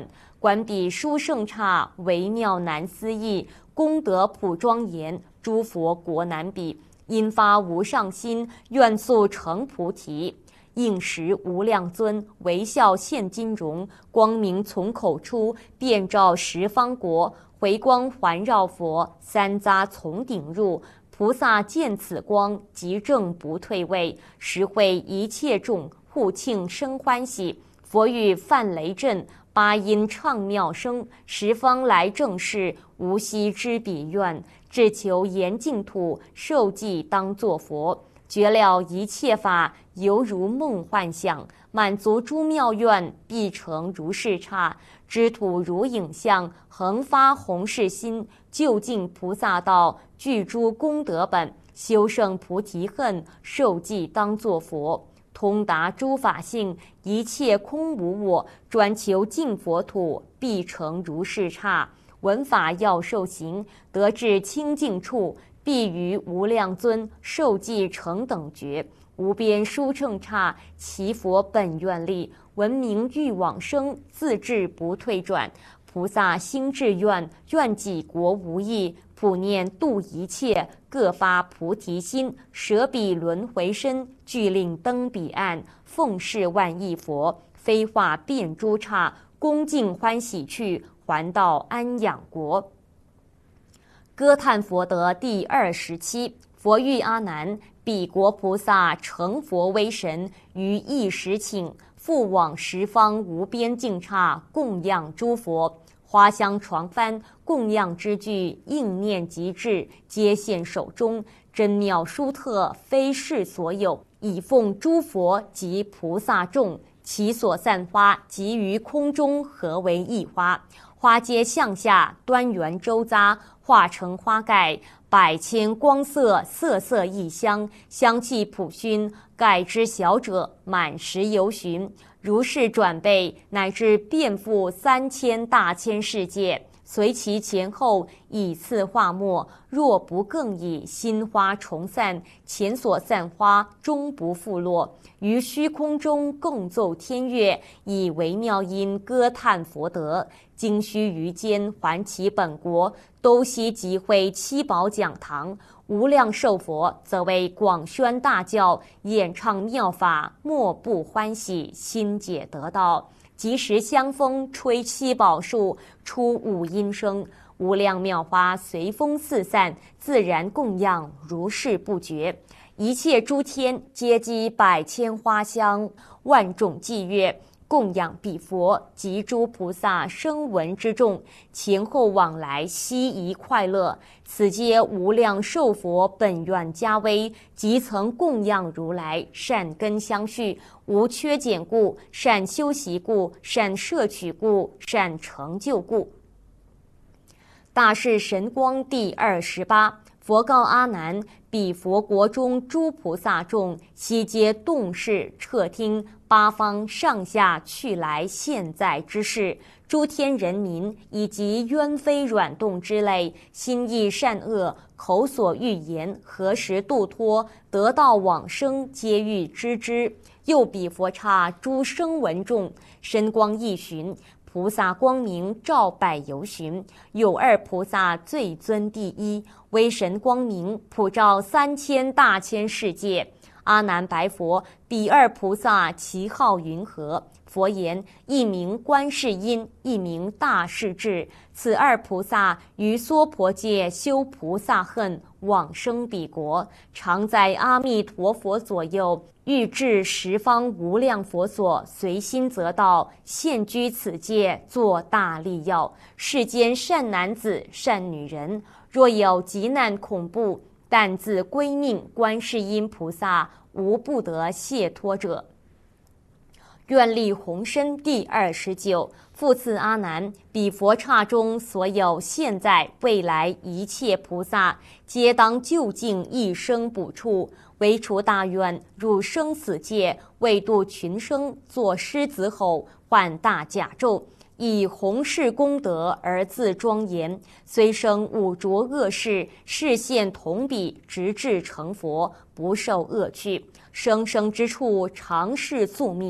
观彼殊胜刹，微妙难思议，功德普庄严，诸佛国难比。因发无上心，愿速成菩提。应时无量尊，微笑现金容，光明从口出，遍照十方国。回光环绕佛，三匝从顶入。菩萨见此光，即正不退位，实会一切众，互庆生欢喜。佛语梵雷震，八音唱妙声，十方来正视，无息知彼愿。至求严净土，受记当作佛。觉了一切法，犹如梦幻想，满足诸妙愿，必成如是刹。知土如影像，恒发弘誓心，究竟菩萨道，具诸功德本，修胜菩提恨，受记当作佛。通达诸法性，一切空无我，专求净佛土，必成如是刹。闻法要受行，得至清净处，必于无量尊，受记成等觉。无边殊胜刹，其佛本愿力，闻名欲往生，自致不退转。菩萨心志愿，愿己国无异，普念度一切，各发菩提心，舍彼轮回身，俱令登彼岸。奉事万亿佛，飞化遍诸刹，恭敬欢喜去，还到安养国。歌叹佛德第二十七。佛喻阿难，彼国菩萨成佛威神，于一时请，复往十方无边净刹，供养诸佛。花香床幡，供养之具，应念即至，皆现手中。真妙殊特，非世所有，以奉诸佛及菩萨众。其所散花，即于空中合为一花。花皆向下，端圆周匝，化成花盖。百千光色，色色异香，香气普熏。盖之小者，满十由旬。如是转倍，乃至遍覆三千大千世界。随其前后，以次化末。若不更已，新花重散，前所散花终不复落。于虚空中共奏天乐，以微妙音歌叹佛德。经须臾间，还其本国，都悉集会七宝讲堂。无量寿佛，则为广宣大教，演唱妙法，莫不欢喜，心解得道。即时香风吹七宝树，出五音声，无量妙花随风四散，自然供养，如是不绝。一切诸天皆积百千花香，万种伎乐，供养彼佛及诸菩萨声闻之众，前后往来悉宜快乐。此皆无量寿佛本愿加威，即曾供养如来，善根相续，无缺减故，善修习故，善摄取故，善成就故。大士神光第二十八。佛告阿难，彼佛国中诸菩萨众，悉皆动视彻听八方上下去来现在之事。诸天人民以及冤非软动之类，心意善恶，口所欲言，何时度脱，得道往生，皆欲知之。又彼佛刹诸声闻众，身光一旬，菩萨光明照百由旬。有二菩萨最尊第一，威神光明普照三千大千世界。阿难白佛，彼二菩萨其号云何？佛言：一名观世音，一名大势至。此二菩萨于娑婆界修菩萨恨，往生彼国，常在阿弥陀佛左右，欲至十方无量佛所，随心则到，现居此界，作大利要。世间善男子、善女人，若有急难恐怖，但自归命观世音菩萨，无不得解脱者。愿力宏深第二十九。复次阿难，彼佛刹中所有现在未来一切菩萨，皆当究竟一生补处，唯除大愿，入生死界，为度群生，作狮子吼，唤大甲胄，以弘誓功德而自庄严。虽生五浊恶世，示现同彼，直至成佛，不受恶趣。生生之处，常是宿命。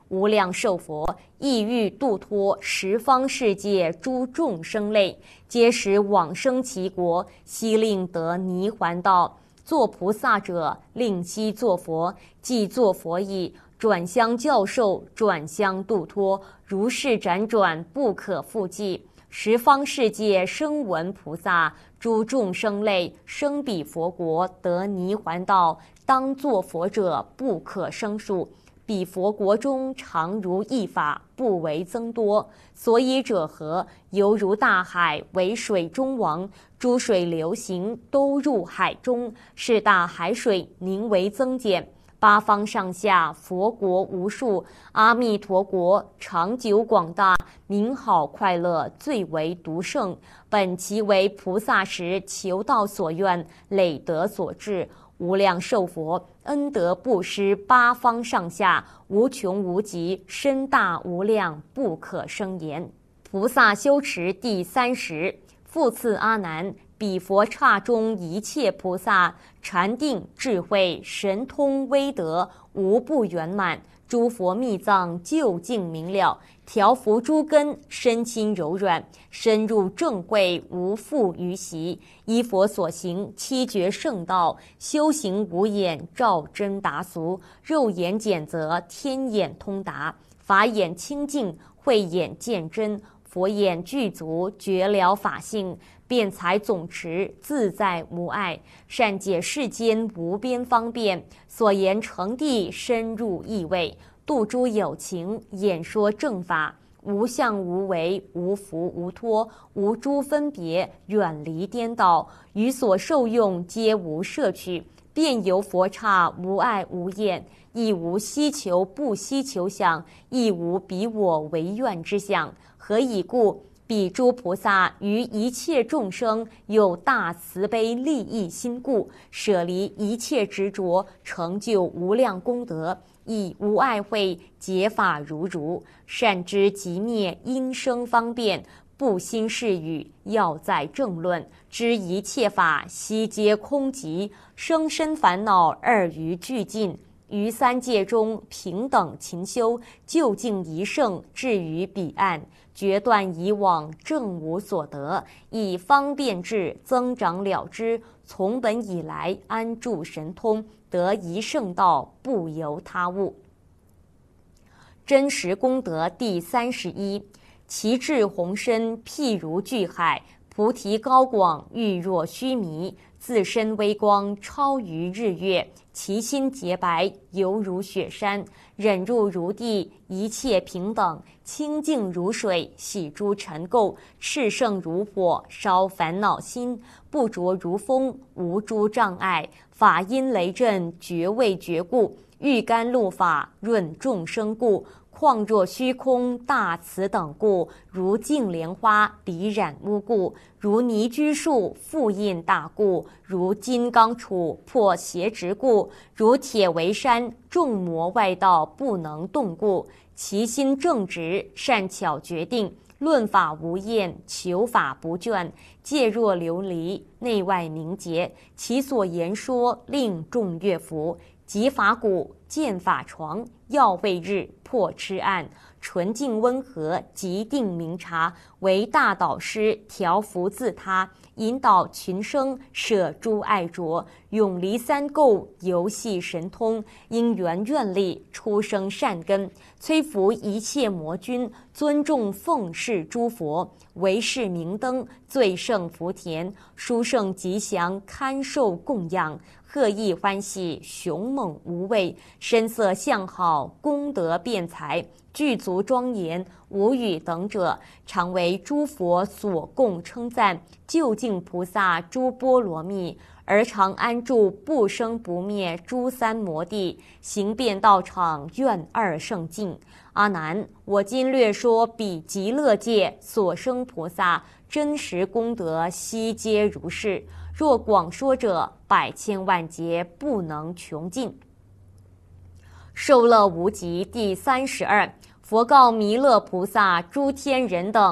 无量寿佛，意欲度脱十方世界诸众生类，皆使往生其国，悉令得泥还道。作菩萨者，令悉作佛，既作佛已，转相教授，转相度脱，如是辗转，不可复计。十方世界声闻菩萨，诸众生类，生彼佛国，得泥还道，当作佛者，不可胜数。彼佛国中常如一法，不为增多。所以者何？犹如大海为水中王，诸水流行，都入海中，是大海水宁为增减。八方上下佛国无数，阿弥陀国长久广大，名好快乐，最为独胜。本其为菩萨时求道所愿，累德所致。无量寿佛，恩德布施八方上下，无穷无极，深大无量，不可胜言。菩萨修持第三十，复次阿难，彼佛刹中一切菩萨，禅定智慧神通威德，无不圆满。诸佛密藏究竟明了，调伏诸根，身心柔软，深入正慧，无复于习。依佛所行，七绝圣道，修行无眼，照真达俗。肉眼检则，天眼通达；法眼清净，慧眼见真；佛眼具足，觉了法性。辩才总持，自在无碍，善解世间无边方便，所言诚谛，深入意味，度诸有情，演说正法，无相无为，无福无脱，无诸分别，远离颠倒，于所受用皆无摄取，遍游佛刹，无碍无厌，亦无希求不希求想，亦无彼我为愿之想。何以故？彼诸菩萨于一切众生有大慈悲利益心故，舍离一切执着，成就无量功德，以无碍慧解法如如，善知即灭因生方便，不兴是语，要在正论，知一切法悉皆空寂，生身烦恼二于俱尽。于三界中平等勤修，究竟一圣，至于彼岸，决断以往，正无所得，以方便智增长了之。从本以来，安住神通，得一圣道，不由他物。真实功德第三十一，其智宏深，譬如巨海；菩提高广，玉若须弥；自身微光，超于日月；其心洁白，犹如雪山；忍辱如地，一切平等；清净如水，洗诸尘垢；炽盛如火，烧烦恼心；不着如风，无诸障碍；法音雷震，觉味觉故；欲甘露法，润众生故；况若虚空，大慈等故；如净莲花，离染污故；如泥居树，复印大故；如金刚杵，破邪执故；如铁围山，众魔外道不能动故。其心正直，善巧决定，论法无厌，求法不倦，戒若琉璃，内外明洁。其所言说，令众悦服。即法鼓，见法床，耀慧日，破痴暗，纯净温和，极定明察，为大导师，调伏自他，引导群生，舍诸爱着，永离三垢，游戏神通，因缘愿力，出生善根，摧伏一切魔君，尊重奉事诸佛，为是明灯，最胜福田，殊胜吉祥，堪受供养，贺意欢喜，雄猛无畏，身色相好，功德辩才，具足庄严，无与等者，常为诸佛所供称赞。究竟菩萨诸波罗蜜，而常安住不生不灭诸三摩地，行遍道场，愿二圣境。阿难，我今略说彼极乐界所生菩萨真实功德，悉皆如是。若广说者，百千万劫不能穷尽。受乐无极第三十二。佛告弥勒菩萨：诸天人等，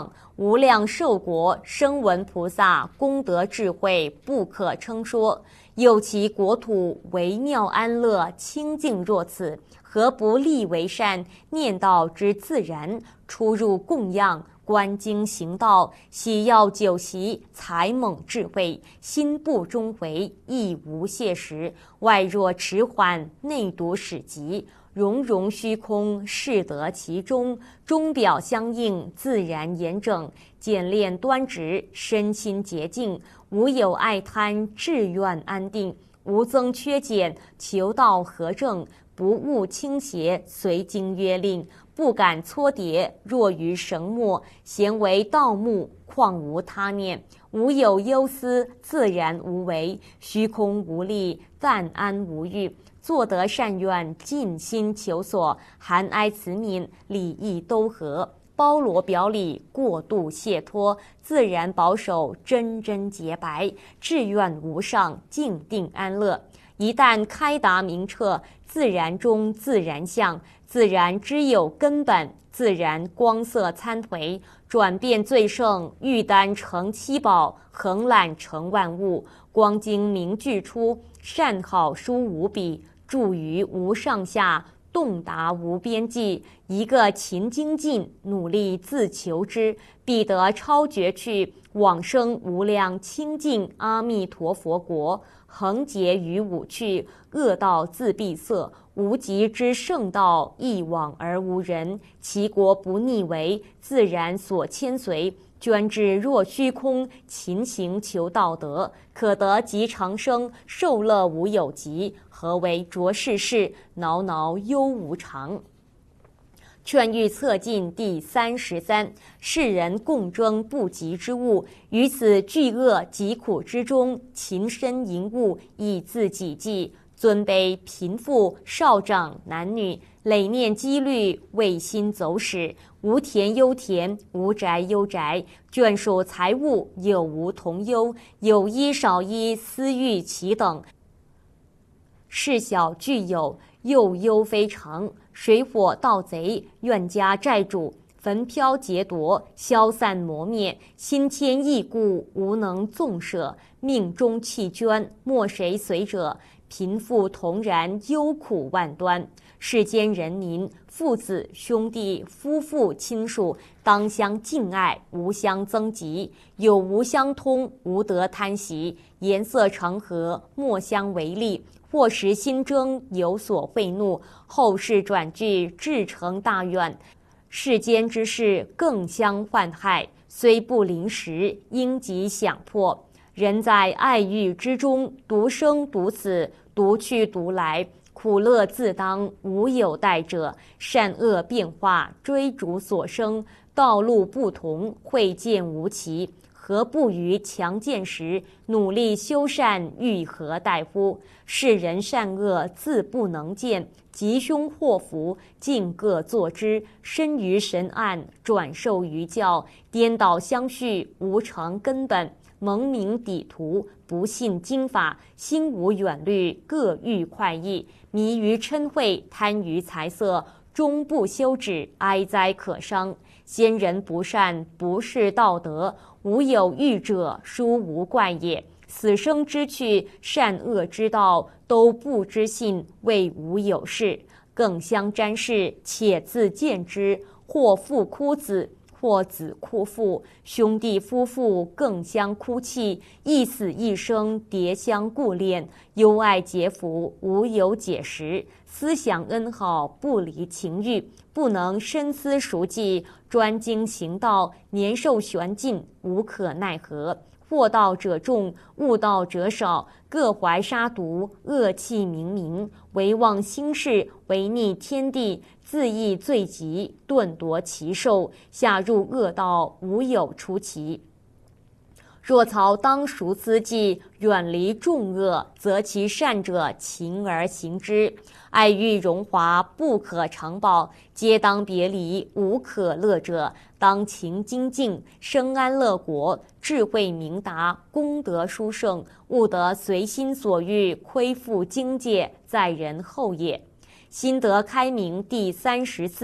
无量寿国声闻菩萨功德智慧不可称说，有其国土微妙安乐清净若此，何不立为善念道之自然，出入供养观经行道，喜药酒席，才猛智慧，心不终回，亦无懈时。外若迟缓，内独始极，融融虚空，适得其中，中表相应，自然严整，简练端直，身心洁净，无有爱贪，志愿安定，无增缺减，求道合正，不误倾斜，随经约令，不敢搓叠，若于绳墨，咸为盗墓，况无他念，无有忧思，自然无为，虚空无力，暂安无欲，作得善愿，尽心求索，含哀慈悯，礼义都合，包罗表里，过度解脱，自然保守，真真洁白，志愿无上，静定安乐。一旦开达明彻，自然中自然相，自然之有根本，自然光色参回，转变最胜，玉丹成七宝，横览成万物，光经明具出，善好书无比，著于无上下，洞达无边际。一个勤精进，努力自求之，必得超绝去，往生无量清净阿弥陀佛国。恒劫于五趣，恶道自闭塞，无极之圣道，一往而无人。其国不逆为，自然所牵随，捐至若虚空，勤行求道德，可得极长生，受乐无有极。何为浊世事，挠挠忧无常。劝喻策进第三十三，世人共争不及之物，于此巨恶疾苦之中，勤身营务，以自己济。尊卑贫富少长男女，累念积虑，为心走使，无田忧田，无宅忧宅，眷属财物有无同忧，有衣少衣，私欲其等。事小具有，又忧非常，水火盗贼，怨家债主，焚飘劫夺，消散磨灭，心牵意故，无能纵舍，命中弃捐，莫谁随者。贫富同然，忧苦万端。世间人民，父子兄弟夫妇亲属，当相敬爱，无相增疾，有无相通，无得贪习，颜色成和，莫相为利。或时心争，有所贿怒，后世转句，至成大怨。世间之事，更相患害，虽不临时，应即想破。人在爱欲之中，独生独死，独去独来，苦乐自当，无有代者。善恶变化，追逐所生，道路不同，会见无期。何不于强健时，努力修善，欲何待乎？世人善恶自不能见，吉凶祸福尽各作之。身于神暗，转受于教，颠倒相续，无成根本。蒙名底图，不信经法，心无远虑，各欲快意，迷于嗔恚，贪于财色，终不休止，哀哉可伤。先人不善，不是道德，无有欲者，殊无怪也。死生之趣，善恶之道，都不知信，谓无有事。更相沾视，且自见之，或父哭子，或子哭父，兄弟夫妇更相哭泣，一死一生，迭相顾恋，忧爱结福，无有解时。思想恩好，不离情欲，不能深思熟记，专精行道，年寿玄尽，无可奈何。惑道者众，悟道者少，各怀杀毒，恶气冥冥，唯忘心事，违逆天地，自缢罪极，顿夺其寿，下入恶道，无有出期。若曹当熟思计，远离众恶，则其善者勤而行之。爱欲荣华，不可长保，皆当别离，无可乐者。当勤精进，生安乐国，智慧明达，功德殊胜，悟得随心所欲，恢复境界，在人后也。心得开明第三十四，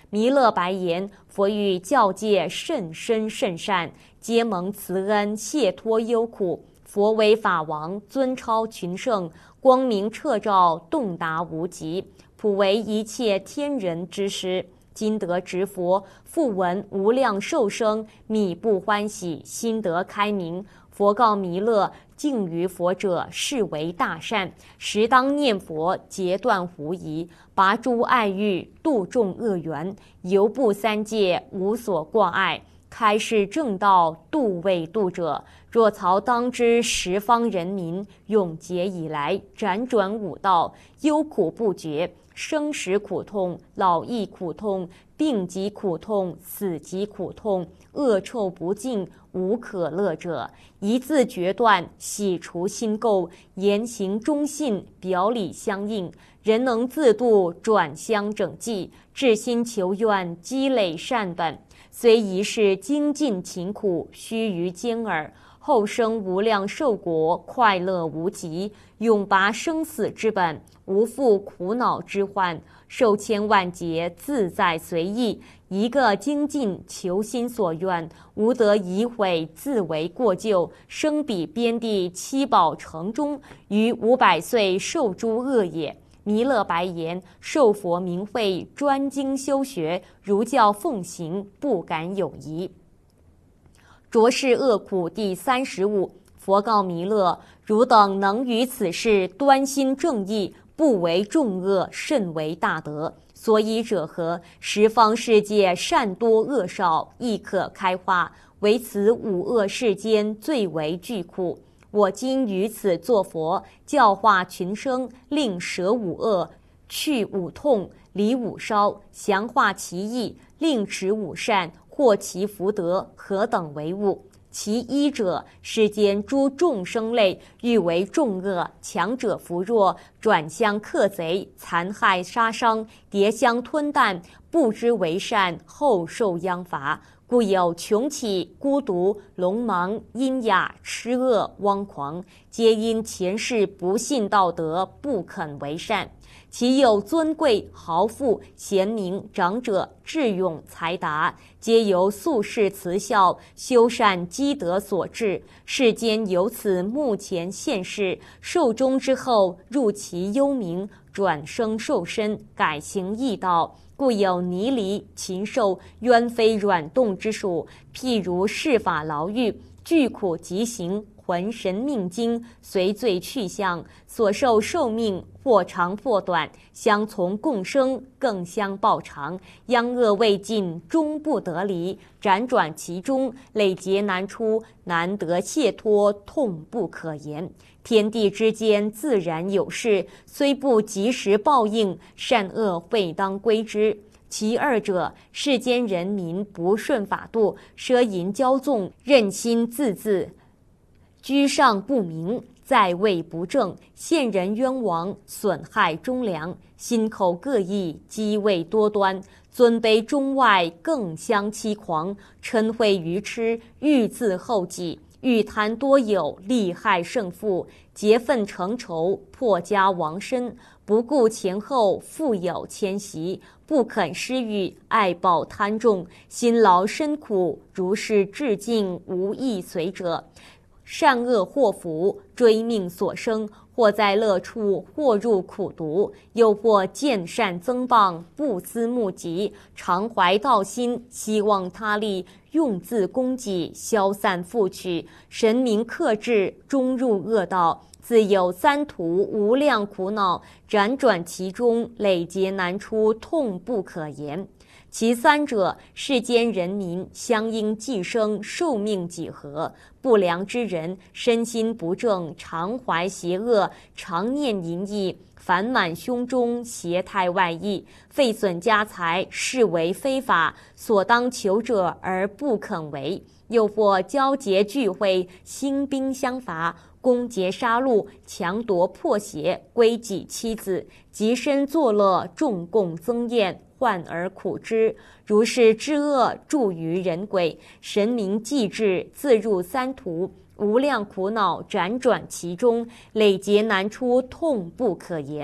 弥勒白言：佛欲教戒甚深甚善，皆蒙慈恩，解脱忧苦。佛为法王，尊超群圣，光明彻照，洞达无极，普为一切天人之师。今得值佛，复闻无量寿生，弥不欢喜，心得开明。佛告弥勒：敬于佛者，是为大善，时当念佛，截断狐疑，拔诸爱欲，度众恶缘，犹不三界，无所挂碍，开示正道，度未度者。若曹当知十方人民，永劫以来，辗转五道，忧苦不绝，生死苦痛，老易苦痛，病疾苦痛，死疾苦痛，恶臭不尽，无可乐者。一字决断，洗除心垢，言行忠信，表里相应，人能自度，转相整济，至心求愿，积累善本。虽一世精进勤苦，须臾间耳，后生无量寿国，快乐无极，永拔生死之本，无复苦恼之患，寿千万劫，自在随意。一个精进，求心所愿，无得疑悔，自为过咎，生彼边地七宝城中，于五百岁受诸恶也。弥勒白言：受佛明慧，专精修学，如教奉行，不敢有疑。浊世恶苦第三十五。佛告弥勒：汝等能于此事端心正义，不为众恶，甚为大德。所以者何？十方世界善多恶少，亦可开化，唯此五恶世间最为巨苦。我今于此作佛，教化群生，令舍五恶，去五痛，离五烧，详化其意，令持五善，获其福德，何等为物？其一者，世间诸众生类，欲为众恶，强者扶弱，转相克贼，残害杀伤，迭相吞啖，不知为善，后受殃罚。故有穷奇、孤独、聋盲、阴哑、痴恶、汪狂，皆因前世不信道德，不肯为善。其有尊贵、豪富、贤明、长者、智勇、才达，皆由宿世慈孝、修善积德所致。世间由此目前现世，寿终之后，入其幽冥，转生受身，改行异道。故有泥犁、禽兽、鸢飞软动之属，譬如世法牢狱，具苦极行，魂神命精，随罪去向，所受寿命或长或短，相从共生，更相报偿。殃恶未尽，终不得离，辗转其中，累劫难出，难得解脱，痛不可言。天地之间自然有事，虽不及时报应，善恶会当归之。其二者，世间人民不顺法度，奢淫骄纵，任心自恣，居上不明，在位不正，陷人冤枉，损害忠良，心口各异，机位多端，尊卑中外更相欺狂，嗔恚愚痴，欲自厚己，欲贪多有，利害胜负，结愤成仇，破家亡身，不顾前后，富有迁徙，不肯施予，爱报贪重，辛劳身苦，如是至尽，无益随者。善恶祸福，追命所生，或在乐处，或入苦毒，又或见善增谤，不思目疾，常怀道心，希望他利，用自供给，消散复取，神明克制，终入恶道。自有三途无量苦恼，辗转其中，累劫难出，痛不可言。其三者，世间人民相应寄生，寿命几何？不良之人，身心不正，常怀邪恶，常念淫逸，烦满胸中，邪态外溢，废损家财，视为非法，所当求者而不肯为。又或交结聚会，兴兵相伐，攻劫杀戮，强夺破邪，归己妻子，极身作乐，众共增宴，患而苦之。如是之恶，著于人鬼，神明既至，自入三途，无量苦恼，辗转其中，累劫难出，痛不可言。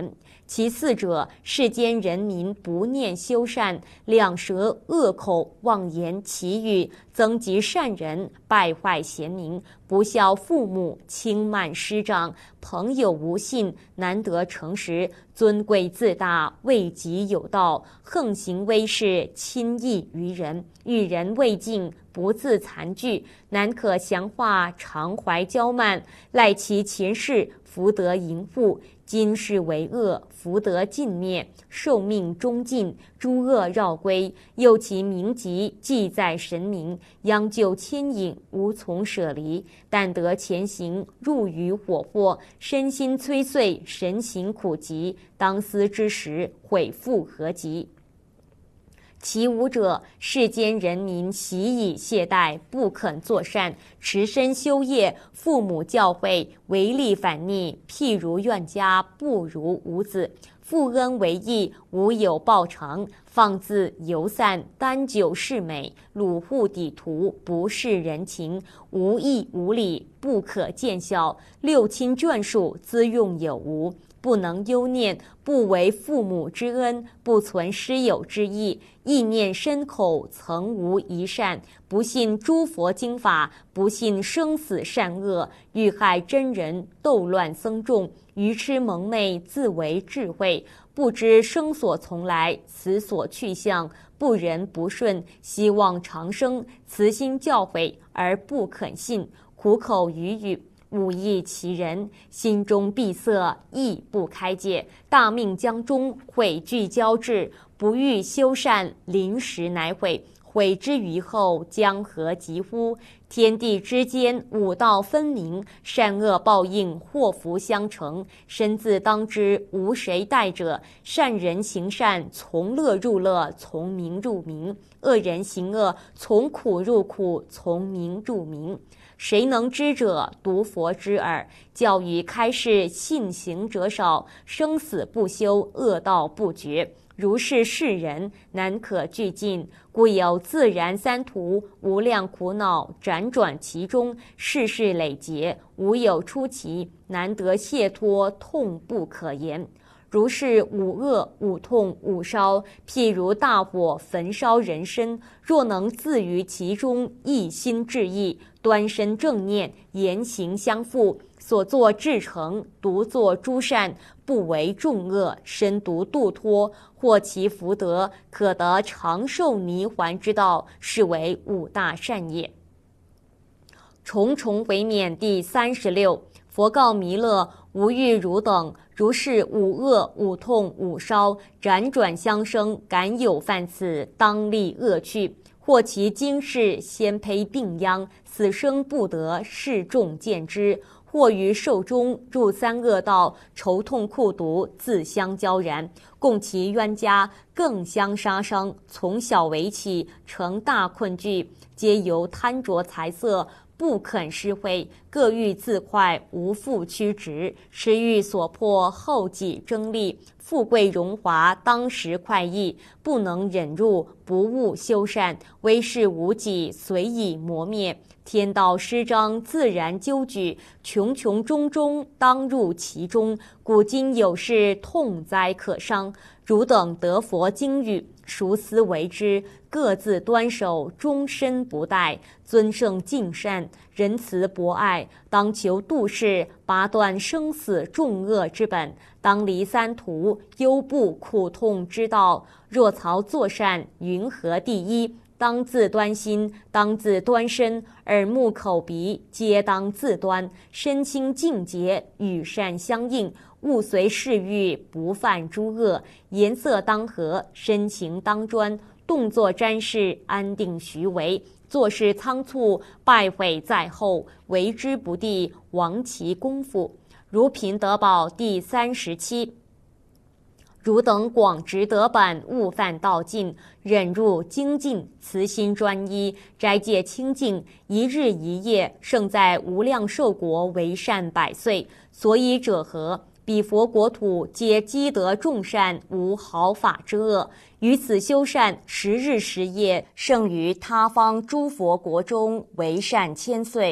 其四者，世间人民不念修善，两舌恶口，妄言绮语，增及善人，败坏贤明，不孝父母，轻慢师长，朋友无信，难得诚实，尊贵自大，位极有道，横行威势，亲易于人，遇人未敬，不自残惧，难可详化，常怀骄慢，赖其前世福德盈富，今世为恶，福德尽灭，寿命终尽，诸恶绕归，又其名籍记在神明，央就牵引，无从舍离，但得前行，入于火祸，身心摧碎，神行苦疾，当思之时，悔复何及？其五者，世间人民习以懈怠，不肯作善，持身修业，父母教诲，违逆反逆，譬如怨家，不如无子。负恩为义，无有报偿，放自游散，单酒是美，虏户抵徒，不是人情，无义无礼，不可见效。六亲眷属，资用有无，不能忧念，不为父母之恩，不存师友之义，意念身口曾无一善，不信诸佛经法，不信生死善恶，欲害真人，斗乱僧众，愚痴蒙昧，自为智慧，不知生所从来，死所去向，不仁不顺，希望长生，慈心教诲而不肯信，苦口语语，勿益其人，心中闭塞，亦不开解，大命将终，悔惧交至，不欲修善，临时乃悔，悔之于后，将何及乎？天地之间，五道分明，善恶报应，祸福相承，身自当之，无谁代者。善人行善，从乐入乐，从名入名；恶人行恶，从苦入苦，从名入名。谁能知者，独佛知耳。教育开示，信行者少，生死不休，恶道不绝。如是世人，难可俱尽，故有自然三途，无量苦恼辗转其中，世事累劫，无有出奇，难得解脱，痛不可言。如是五恶五痛五烧，譬如大火焚烧人身，若能自于其中，一心致意，端身正念，言行相符，所作至诚，独作诸善，不为众恶，身独度脱，获其福德，可得长寿泥环之道，是为五大善业。重重回免第三十六。佛告弥勒：无欲汝等，如是五恶五痛五烧，辗转相生，敢有犯此，当立恶趣。或其今世先胚病殃，死生不得，示众见之；或于寿中入三恶道，愁痛苦毒，自相交然，共其冤家，更相杀伤。从小为起，成大困惧，皆由贪着财色，不肯施惠，各欲自快，无复屈直，食欲所迫，后己争利，富贵荣华，当时快意，不能忍入，不务修善，威势无己，随以磨灭。天道施彰，自然纠举，穷穷中中，当入其中。古今有事，痛哉可伤。汝等得佛经语，熟思为之，各自端守，终身不怠，尊圣敬善，仁慈博爱，当求度世，拔断生死众恶之本，当离三途，忧怖苦痛之道。若曹作善，云何第一？当自端心，当自端身，耳目口鼻皆当自端，身心净洁，与善相应，勿随世欲，不犯诸恶。颜色当和，身情当专，动作瞻视，安定徐为。做事仓促，败毁在后，为之不第，亡其功夫。如贫得宝第三十七。汝等广执德本，勿犯道尽，忍辱精进，慈心专一，斋戒清净，一日一夜，胜在无量寿国，为善百岁。所以者何？彼佛国土皆积德众善，无毫发之恶。于此修善，十日十夜，胜于他方诸佛国中，为善千岁。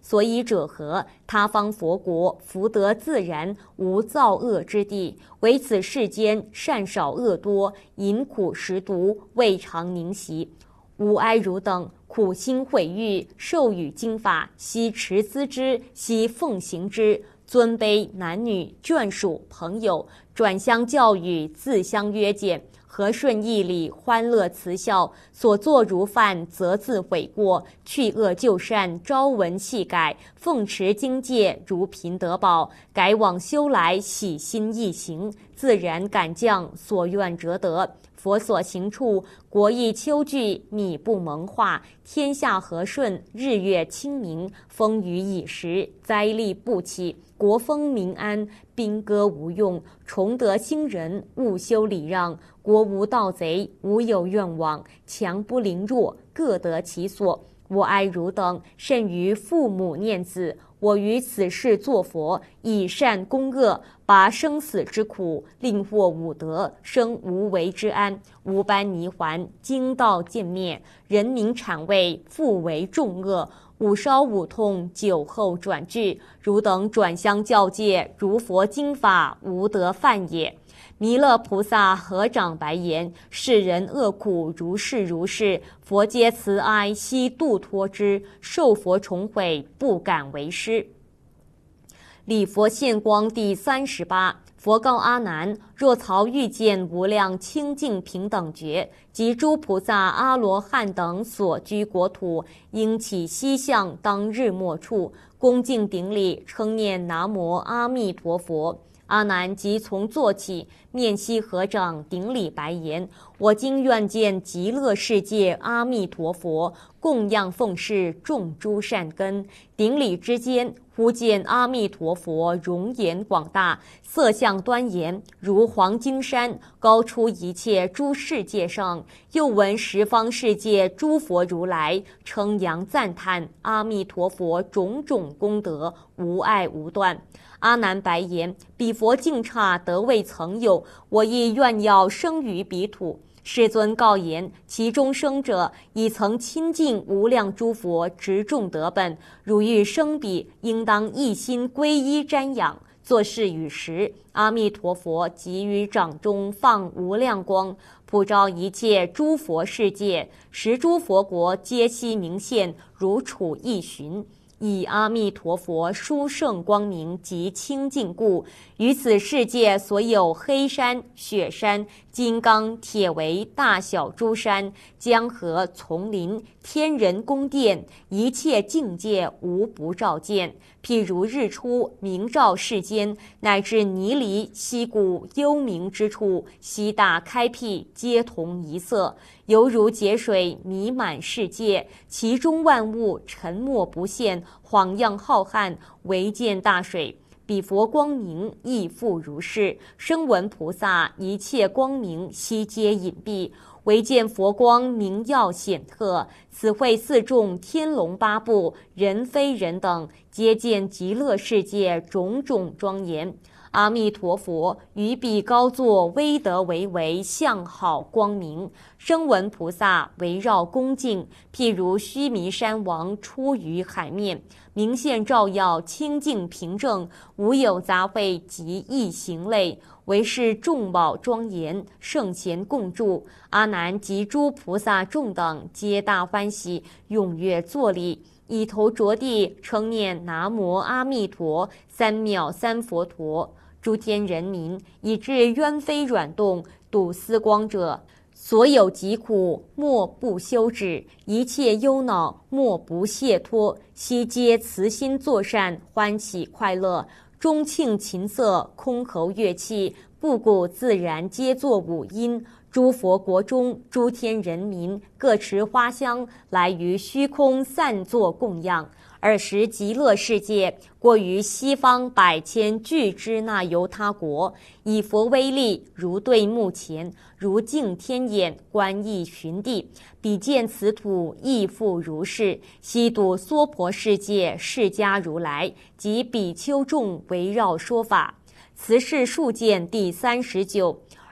所以者何？他方佛国，福德自然，无造恶之地。唯此世间善少恶多，饮苦食毒，未尝宁息。吾哀汝等苦心毁誉，授予经法，悉持思之，悉奉行之。尊卑男女眷属朋友，转相教育，自相约见，和顺义理，欢乐慈孝。所作如犯，则自悔过，去恶就善，朝闻夕改。奉持经戒，如贫得宝，改往修来，喜心易行，自然感降，所愿则得。佛所行处，国益秋具，米不蒙化，天下和顺，日月清明，风雨已时，灾厉不起，国风民安，兵戈无用，崇德兴仁，务修礼让，国无盗贼，无有怨枉，强不凌弱，各得其所。我哀汝等，甚于父母念子。我于此世作佛，以善攻恶，拔生死之苦，令获五德，生无为之安。无般泥环，经道渐灭，人民产位，复为众恶。五烧五痛，酒后转句。汝等转相教戒，如佛经法，无得犯也。弥勒菩萨合掌白言：世人恶苦，如是如是。佛皆慈哀，悉度脱之。受佛重毁，不敢为师。礼佛现光第三十八。佛告阿难：若曹遇见无量清净平等觉，及诸菩萨阿罗汉等所居国土，应起西向当日末处，恭敬顶礼，称念南无阿弥陀佛。阿难即从坐起，面悉合掌，顶礼白言：我今愿见极乐世界阿弥陀佛，供养奉事，种诸善根。顶礼之间，忽见阿弥陀佛容颜广大，色相端严，如黄金山，高出一切诸世界上。又闻十方世界诸佛如来称扬赞叹阿弥陀佛种种功德，无碍无断。阿难白言：彼佛境刹得未曾有，我亦愿要生于彼土。世尊告言：其中生者，已曾亲近无量诸佛，执众德本。汝欲生彼，应当一心皈依瞻仰。作是语时，阿弥陀佛即于掌中放无量光，普照一切诸佛世界，十诸佛国皆悉明现，如处一寻。以阿弥陀佛殊胜光明及清净故，于此世界所有黑山、雪山、金刚、铁围、大小诸山、江河、丛林、天人宫殿，一切境界无不照见。譬如日出，明照世间，乃至泥犁、溪谷、幽冥之处，悉大开辟，皆同一色，犹如节水弥满世界，其中万物沉没不现，晃漾浩瀚，唯见大水。彼佛光明亦复如是。声闻菩萨一切光明悉皆隐蔽，唯见佛光明耀显特。此会四众天龙八部人非人等，皆见极乐世界种种庄严。阿弥陀佛于彼高坐，威德巍巍，相好光明。声闻菩萨围绕恭敬，譬如须弥山王出于海面，明现照耀，清净平正，无有杂秽及异形类，唯是众宝庄严，圣贤共住。阿难及诸菩萨众等皆大欢喜，踊跃作礼，以头着地，称念南无阿弥陀三藐三佛陀。诸天人民，以至冤非软动，睹思光者，所有疾苦莫不休止，一切忧恼莫不解脱，悉皆慈心作善，欢喜快乐，钟磬琴瑟，箜篌乐器，布谷自然，皆作五音。诸佛国中，诸天人民各持花香，来于虚空散作供养。尔时极乐世界过于西方百千俱胝那由他国，以佛威力，如对目前，如镜天眼，观意寻地。彼见此土亦复如是。悉睹娑婆世界释迦如来及比丘众围绕说法。此是数见第三十九。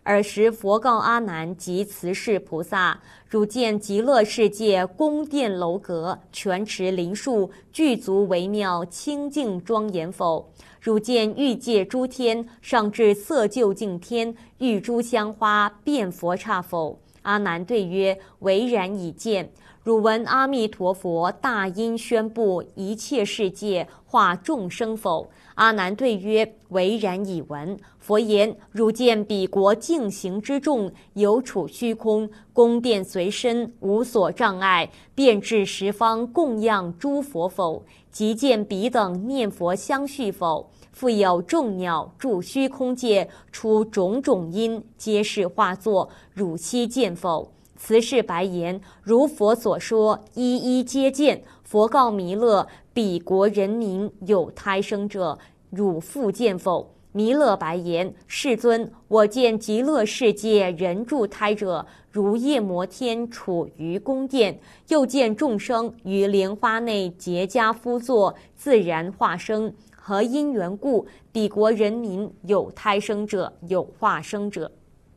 尔时佛告阿难及慈氏菩萨：汝见极乐世界宫殿楼阁，泉池林树，具足微妙，清净庄严否？汝见欲界诸天，上至色究竟天，玉珠香花，遍佛刹否？阿难对曰：唯然已见。汝闻阿弥陀佛大音宣布一切世界化众生否？阿难对曰：唯然已闻。佛言：汝见彼国净行之众，有处虚空，宫殿随身，无所障碍，遍至十方供养诸佛否？即见彼等念佛相续否？复有众鸟住虚空界，出种种音，皆是化作，汝悉见否？慈氏白言：如佛所说，一一皆见。佛告弥勒：彼国人民有胎生者，汝复见否？弥勒白言：世尊，我见极乐世界人住胎者，如夜摩天处于宫殿，又见众生于莲花内结跏趺坐，自然化生。何因缘故？彼国人民有胎生者，有化生者。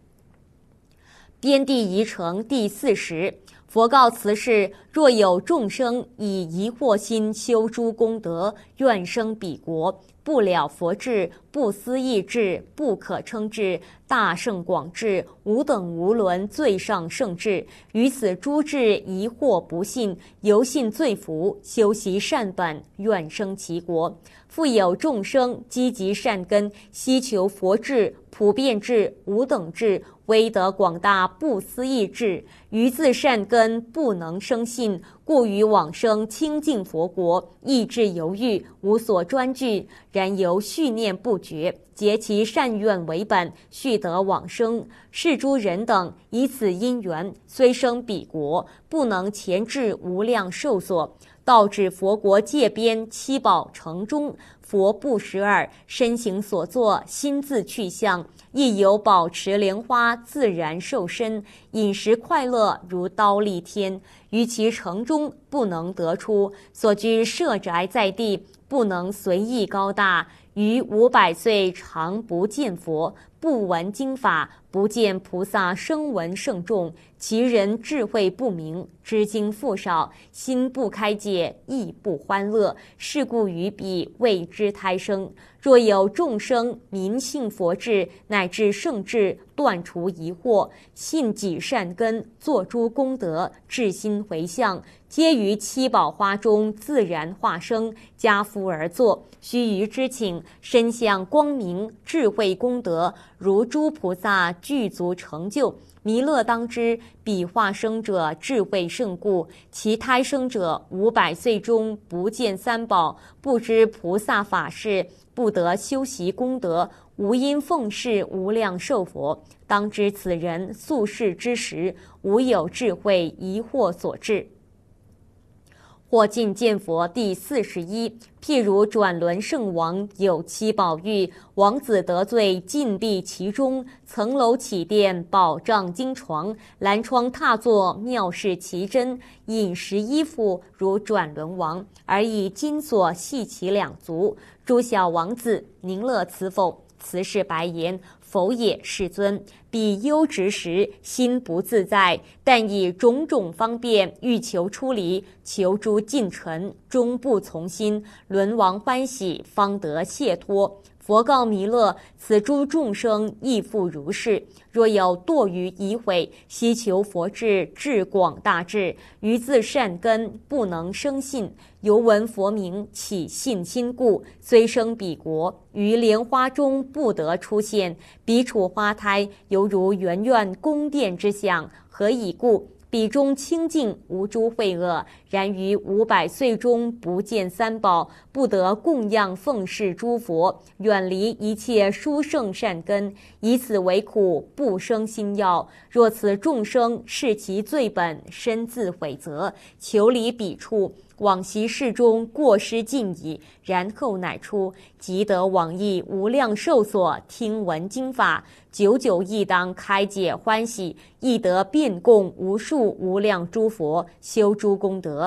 边地仪成第四十。佛告慈氏：若有众生以疑惑心修诸功德，愿生彼国，不了佛智，不思议智，不可称智，大圣广智，无等无伦，最上圣智。于此诸智疑惑不信，由信罪福，修习善本，愿生其国。复有众生积极善根，希求佛智、普遍智、无等智、威德广大不思议智，于自善根不能生信，故于往生清净佛国，意志犹豫，无所专具，然由续念不绝，结其善愿为本，续得往生。是诸人等以此因缘，虽生彼国，不能前至无量寿所。道至佛国界边七宝城中，佛不识耳，身形所作，心自去向，亦有宝池莲花，自然受身，饮食快乐，如刀立天。于其城中不能得出，所居舍宅在地，不能随意高大。于五百岁常不见佛，不闻经法，不见菩萨声闻圣众，其人智慧不明，知经复少，心不开解，亦不欢乐。是故于彼未知胎生。若有众生明信佛智，乃至圣智，断除疑惑，信己善根，作诸功德，至心回向，皆于七宝花中自然化生，跏趺而坐。须臾之请，身相光明，智慧功德，如诸菩萨具足成就。弥勒当知，彼化生者智慧胜故，其胎生者五百岁中不见三宝，不知菩萨法事，不得修习功德，无因奉事无量寿佛。当知此人宿世之时，无有智慧，疑惑所致。或尽见佛第四十一。譬如转轮圣王有七宝玉，王子得罪，禁闭其中，层楼起殿，宝帐金床，蓝窗踏坐，妙事奇珍，饮食衣服如转轮王，而以金锁系其两足。诸小王子，宁乐此否？慈氏白言：否也，世尊。彼忧执时，心不自在，但以种种方便，欲求出离，求诸尽尘，终不从心，轮王欢喜，方得解脱。佛告弥勒：此诸众生亦复如是。若有堕于疑毁，希求佛智，智广大智，于自善根不能生信，犹闻佛名，起信心故，虽生彼国，于莲花中不得出现。彼处花胎，犹如圆苑宫殿之相。何以故？彼中清净，无诸秽恶，然于五百岁中不见三宝，不得供养奉事诸佛，远离一切殊胜善根，以此为苦，不生心要。若此众生视其罪本，身自悔责，求离彼处，往昔世中过失尽矣，然后乃出，即得往诣无量寿所，听闻经法，久久亦当开解欢喜，亦得遍供无数无量诸佛，修诸功德。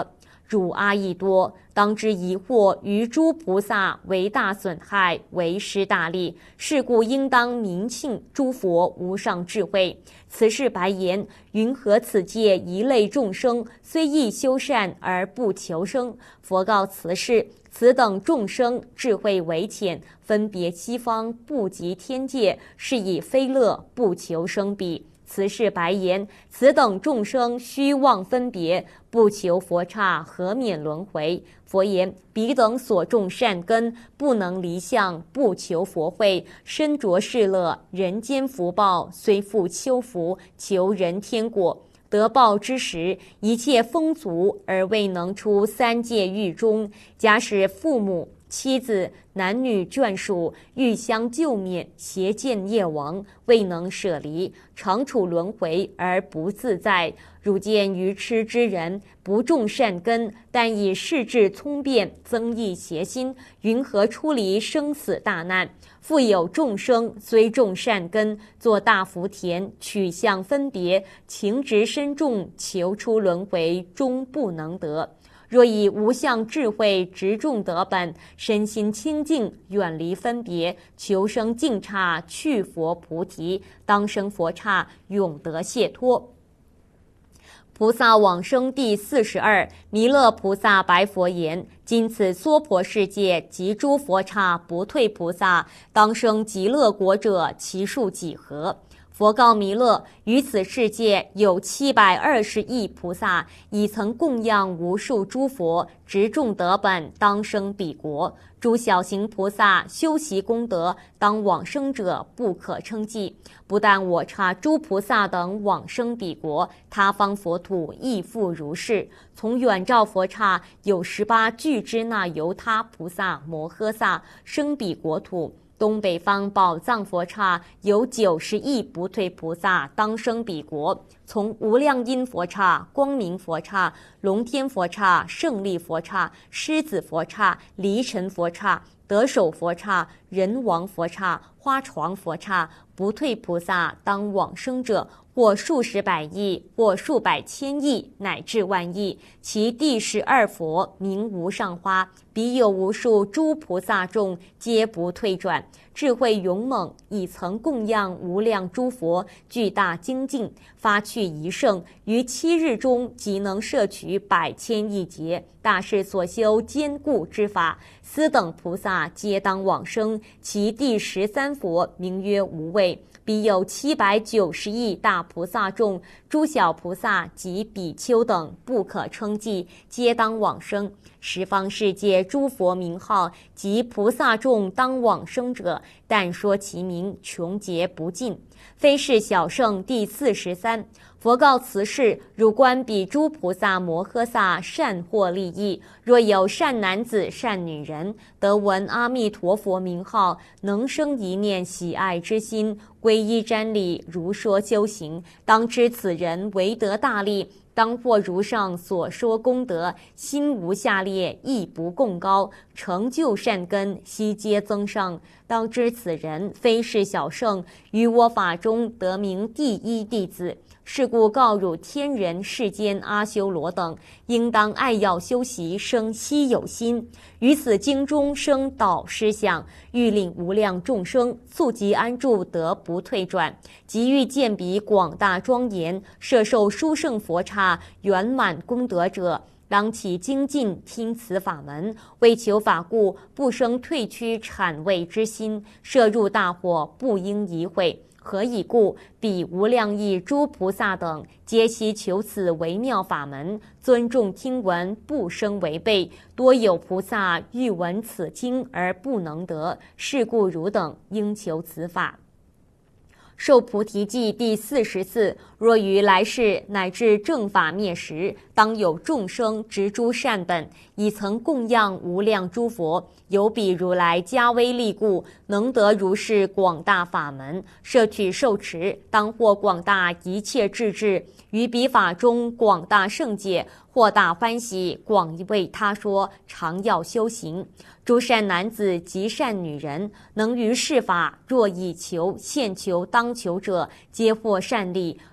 汝阿逸多，当知疑惑于诸菩萨为大损害，为失大利。是故应当明庆诸佛无上智慧。此是白言，云何此界一类众生，虽亦修善而不求生？佛告此世：此等众生智慧为浅，分别西方，不及天界，是以非乐，不求生彼。此是白言，此等众生虚妄分别，不求佛刹，何免轮回？佛言：彼等所种善根，不能离相，不求佛慧，身着世乐，人间福报，虽复修福，求人天果。得报之时，一切丰足，而未能出三界狱中。假使父母、妻子、男女眷属欲相救免，邪见业亡，未能舍离，常处轮回而不自在。汝见愚痴之人，不种善根，但以世智聪辩增益邪心，云何出离生死大难？复有众生虽种善根，作大福田，取向分别，情执深重，求出轮回，终不能得。若以无相智慧直种得本，身心清净，远离分别，求生净刹，去佛菩提，当生佛刹，永得解脱。菩萨往生第四十二，弥勒菩萨白佛言：今此娑婆世界及诸佛刹不退菩萨，当生极乐国者，其数几何？佛告弥勒：于此世界有七百二十亿菩萨，已曾供养无数诸佛，直种得本，当生彼国。诸小行菩萨修习功德，当往生者不可称计。不但我刹诸菩萨等往生彼国，他方佛土亦复如是。从远照佛刹有十八俱胝那由他菩萨摩诃萨生彼国土。东北方宝藏佛刹有九十亿不退菩萨当生彼国。从无量音佛刹、光明佛刹、龙天佛刹、胜利佛刹、狮子佛刹、离尘佛刹、得手佛刹、人王佛刹、花床佛刹，不退菩萨当往生者，或数十百亿，或数百千亿，乃至万亿。其第十二佛名无上花，彼有无数诸菩萨众，皆不退转。智慧勇猛，已曾供养无量诸佛，巨大精进，发去一圣，于七日中即能摄取百千亿劫。大士所修坚固之法，斯等菩萨皆当往生。其第十三佛名曰无畏，彼有七百九十亿大菩萨众，诸小菩萨及比丘等不可称计，皆当往生。十方世界诸佛名号及菩萨众当往生者，但说其名，穷劫不尽。非是小圣第四十三。佛告此世：汝观彼诸菩萨摩诃萨善获利益，若有善男子、善女人，得闻阿弥陀佛名号，能生一念喜爱之心，皈依瞻礼，如说修行，当知此人为得大利，当获如上所说功德，心无下劣，亦不共高，成就善根，悉皆增上。当知此人非是小圣，于我法中得名第一弟子。是故告汝天人世间阿修罗等，应当爱要修习，生希有心，于此经中生导师想，欲令无量众生速即安住，得不退转。即欲见彼广大庄严，摄受殊胜佛刹，圆满功德者，当起精进听此法门，为求法故，不生退屈谄畏之心，摄入大火，不应疑悔。何以故？彼无量亿诸菩萨等，皆悉求此微妙法门，尊重听闻，不生违背。多有菩萨欲闻此经而不能得，是故汝等应求此法。受菩提记第四十四。若于来世乃至正法灭时，当有众生执诸善本，已曾供养无量诸佛，有彼如来加威力故，能得如是广大法门，摄取受持，当获广大一切智智，于彼法中广大圣解，获大欢喜，广为他说，常要修行。诸善男子及善女人，能于是法，若以求、现求、当求者，皆获善利。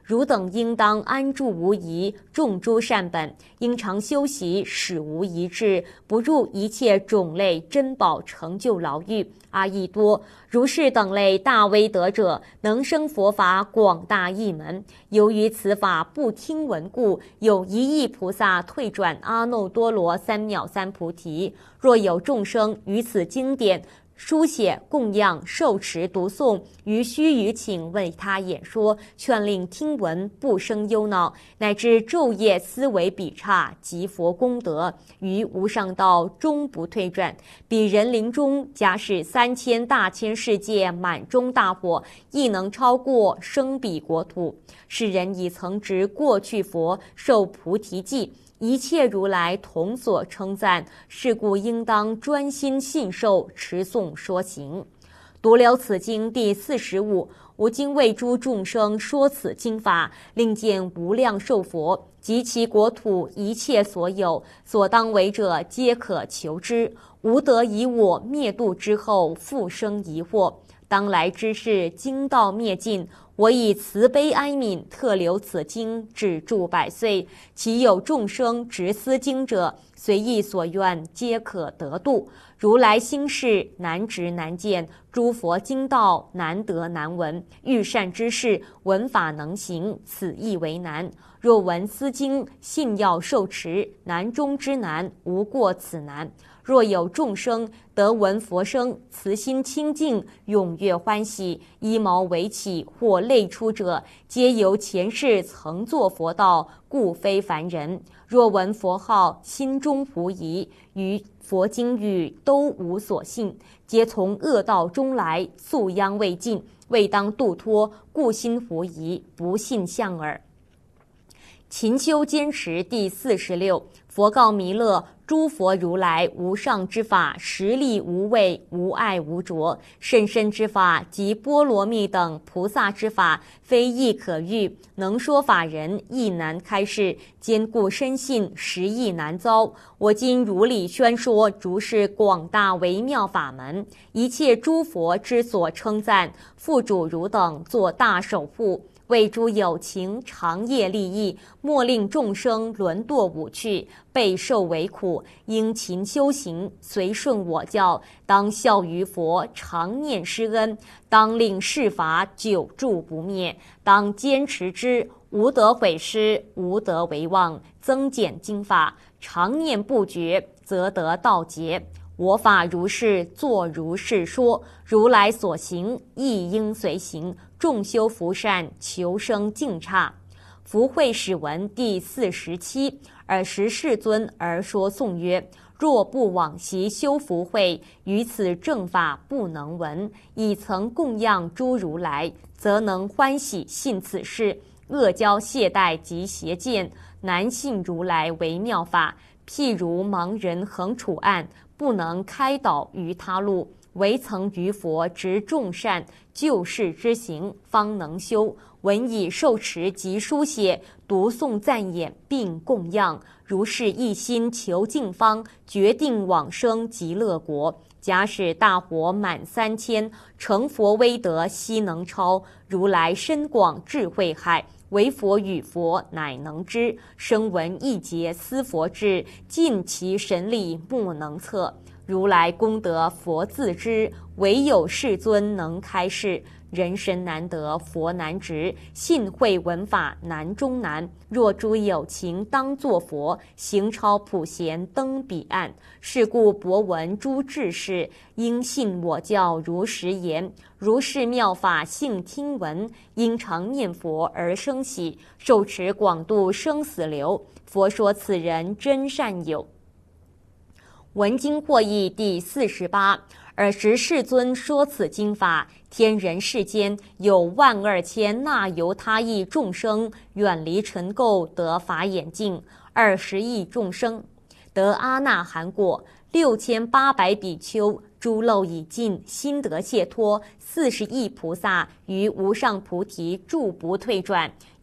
汝等应当安住无疑，种诸善本，应常修习，使无一志，不入一切种类珍宝成就牢狱。阿逸多，如是等类大威德者，能生佛法广大义门。由于此法不听闻故，有一亿菩萨退转阿耨多罗三藐三菩提。若有众生于此经典书写供养受持读诵，于须臾请为他演说，劝令听闻，不生忧恼，乃至昼夜思维比刹，积佛功德，于无上道终不退转。彼人临终，假使三千大千世界满中大火，亦能超过生彼国土。是人已曾值过去佛，受菩提记，一切如来同所称赞，是故应当专心信受，持诵说行。读了此经第四十五，吾今为诸众生说此经法，令见无量寿佛及其国土一切所有，所当为者皆可求之，无得以我灭度之后复生疑惑。当来之事经道灭尽，我以慈悲哀悯，特留此经，止住百岁。其有众生执思经者，随意所愿，皆可得度。如来心事难执难见，诸佛经道难得难闻。欲善之事，闻法能行，此亦为难。若闻思经，信要受持，难中之难，无过此难。若有众生得闻佛声，慈心清净，踊跃欢喜，衣毛为起或类出者，皆由前世曾作佛道，故非凡人。若闻佛号，心中狐疑，于佛经语都无所信，皆从恶道中来，宿殃未尽，未当度脱，故心狐疑，不信相耳。勤修坚持第四十六，佛告弥勒：诸佛如来无上之法，实力无畏，无碍无着，甚深之法及波罗蜜等菩萨之法，非易可遇，能说法人亦难开示，坚固深信，实亦难遭。我今如理宣说，如是广大微妙法门，一切诸佛之所称赞，复主汝等作大守护，为诸有情长夜利益，莫令众生沦堕五趣，备受为苦，应勤修行，随顺我教，当效于佛，常念施恩，当令世法久住不灭，当坚持之，无得毁失，无得为忘，增减经法，常念不绝，则得道劫。我法如是，作如是说，如来所行，亦应随行，众修福善，求生净刹。福慧始文第四十七。尔时世尊而说颂曰：若不往习修福慧，于此正法不能闻。已曾供养诸如来，则能欢喜信此事。恶交懈怠及邪见，难信如来微妙法。譬如盲人横处暗，不能开导于他路，唯曾于佛执众善，救世之行，方能修。闻以受持及书写，读诵赞演，并供养，如是一心求净方，决定往生极乐国。假使大火满三千，成佛威德悉能超。如来深广智慧海，唯佛与佛乃能知。声闻一劫思佛智，尽其神力莫能测。如来功德佛自知，唯有世尊能开示。人身难得，佛难值，信会闻法难中难。若诸有情当作佛，行超普贤登彼岸。是故博闻诸智士，应信我教如实言。如是妙法性听闻，应常念佛而生喜，受持广度生死流。佛说此人真善友。文经获益第四十八。尔时世尊说此经法，天人世间有万二千那由他亿众生，远离尘垢，得法眼净；二十亿众生得阿那含果；六千八百比丘诸漏已尽，心得解脱；四十亿菩萨于无上菩提住不退转；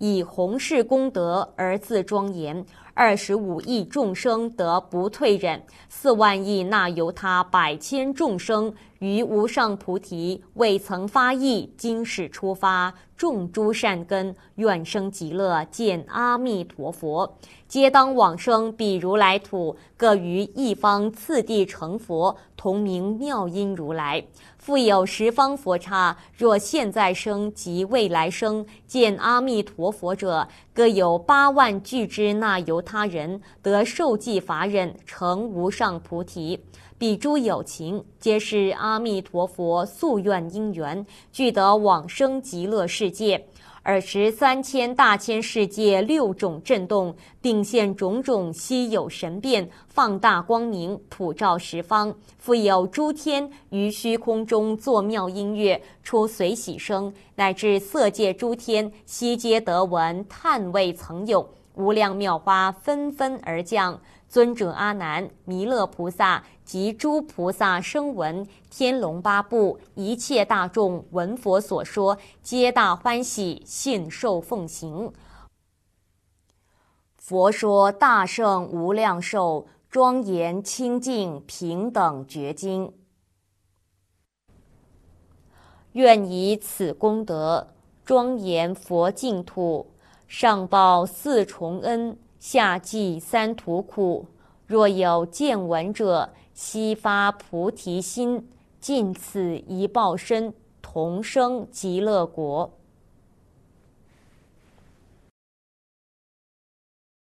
以弘誓功德而自庄严。二十五亿众生得不退忍，四万亿那由他百千众生于无上菩提未曾发意，今始出发，种诸善根，愿生极乐，见阿弥陀佛，皆当往生彼如来土，各于一方次第成佛，同名妙音如来。复有十方佛刹，若现在生及未来生见阿弥陀佛者，各有八万俱之那由他人得受记法忍，成无上菩提。彼诸有情，皆是阿弥陀佛夙愿因缘，具得往生极乐世界。尔时三千大千世界六种震动，并现种种稀有神变，放大光明，普照十方。复有诸天于虚空中作妙音乐，出随喜声，乃至色界诸天悉皆得闻，叹未曾有。无量妙花纷纷而降。尊者阿难、弥勒菩萨及诸菩萨声闻、天龙八部一切大众闻佛所说，皆大欢喜，信受奉行。佛说大圣无量寿，庄严清净平等觉经。愿以此功德，庄严佛净土，上报四重恩，下济三途苦。若有见闻者，悉发菩提心，尽此一报身，同生极乐国。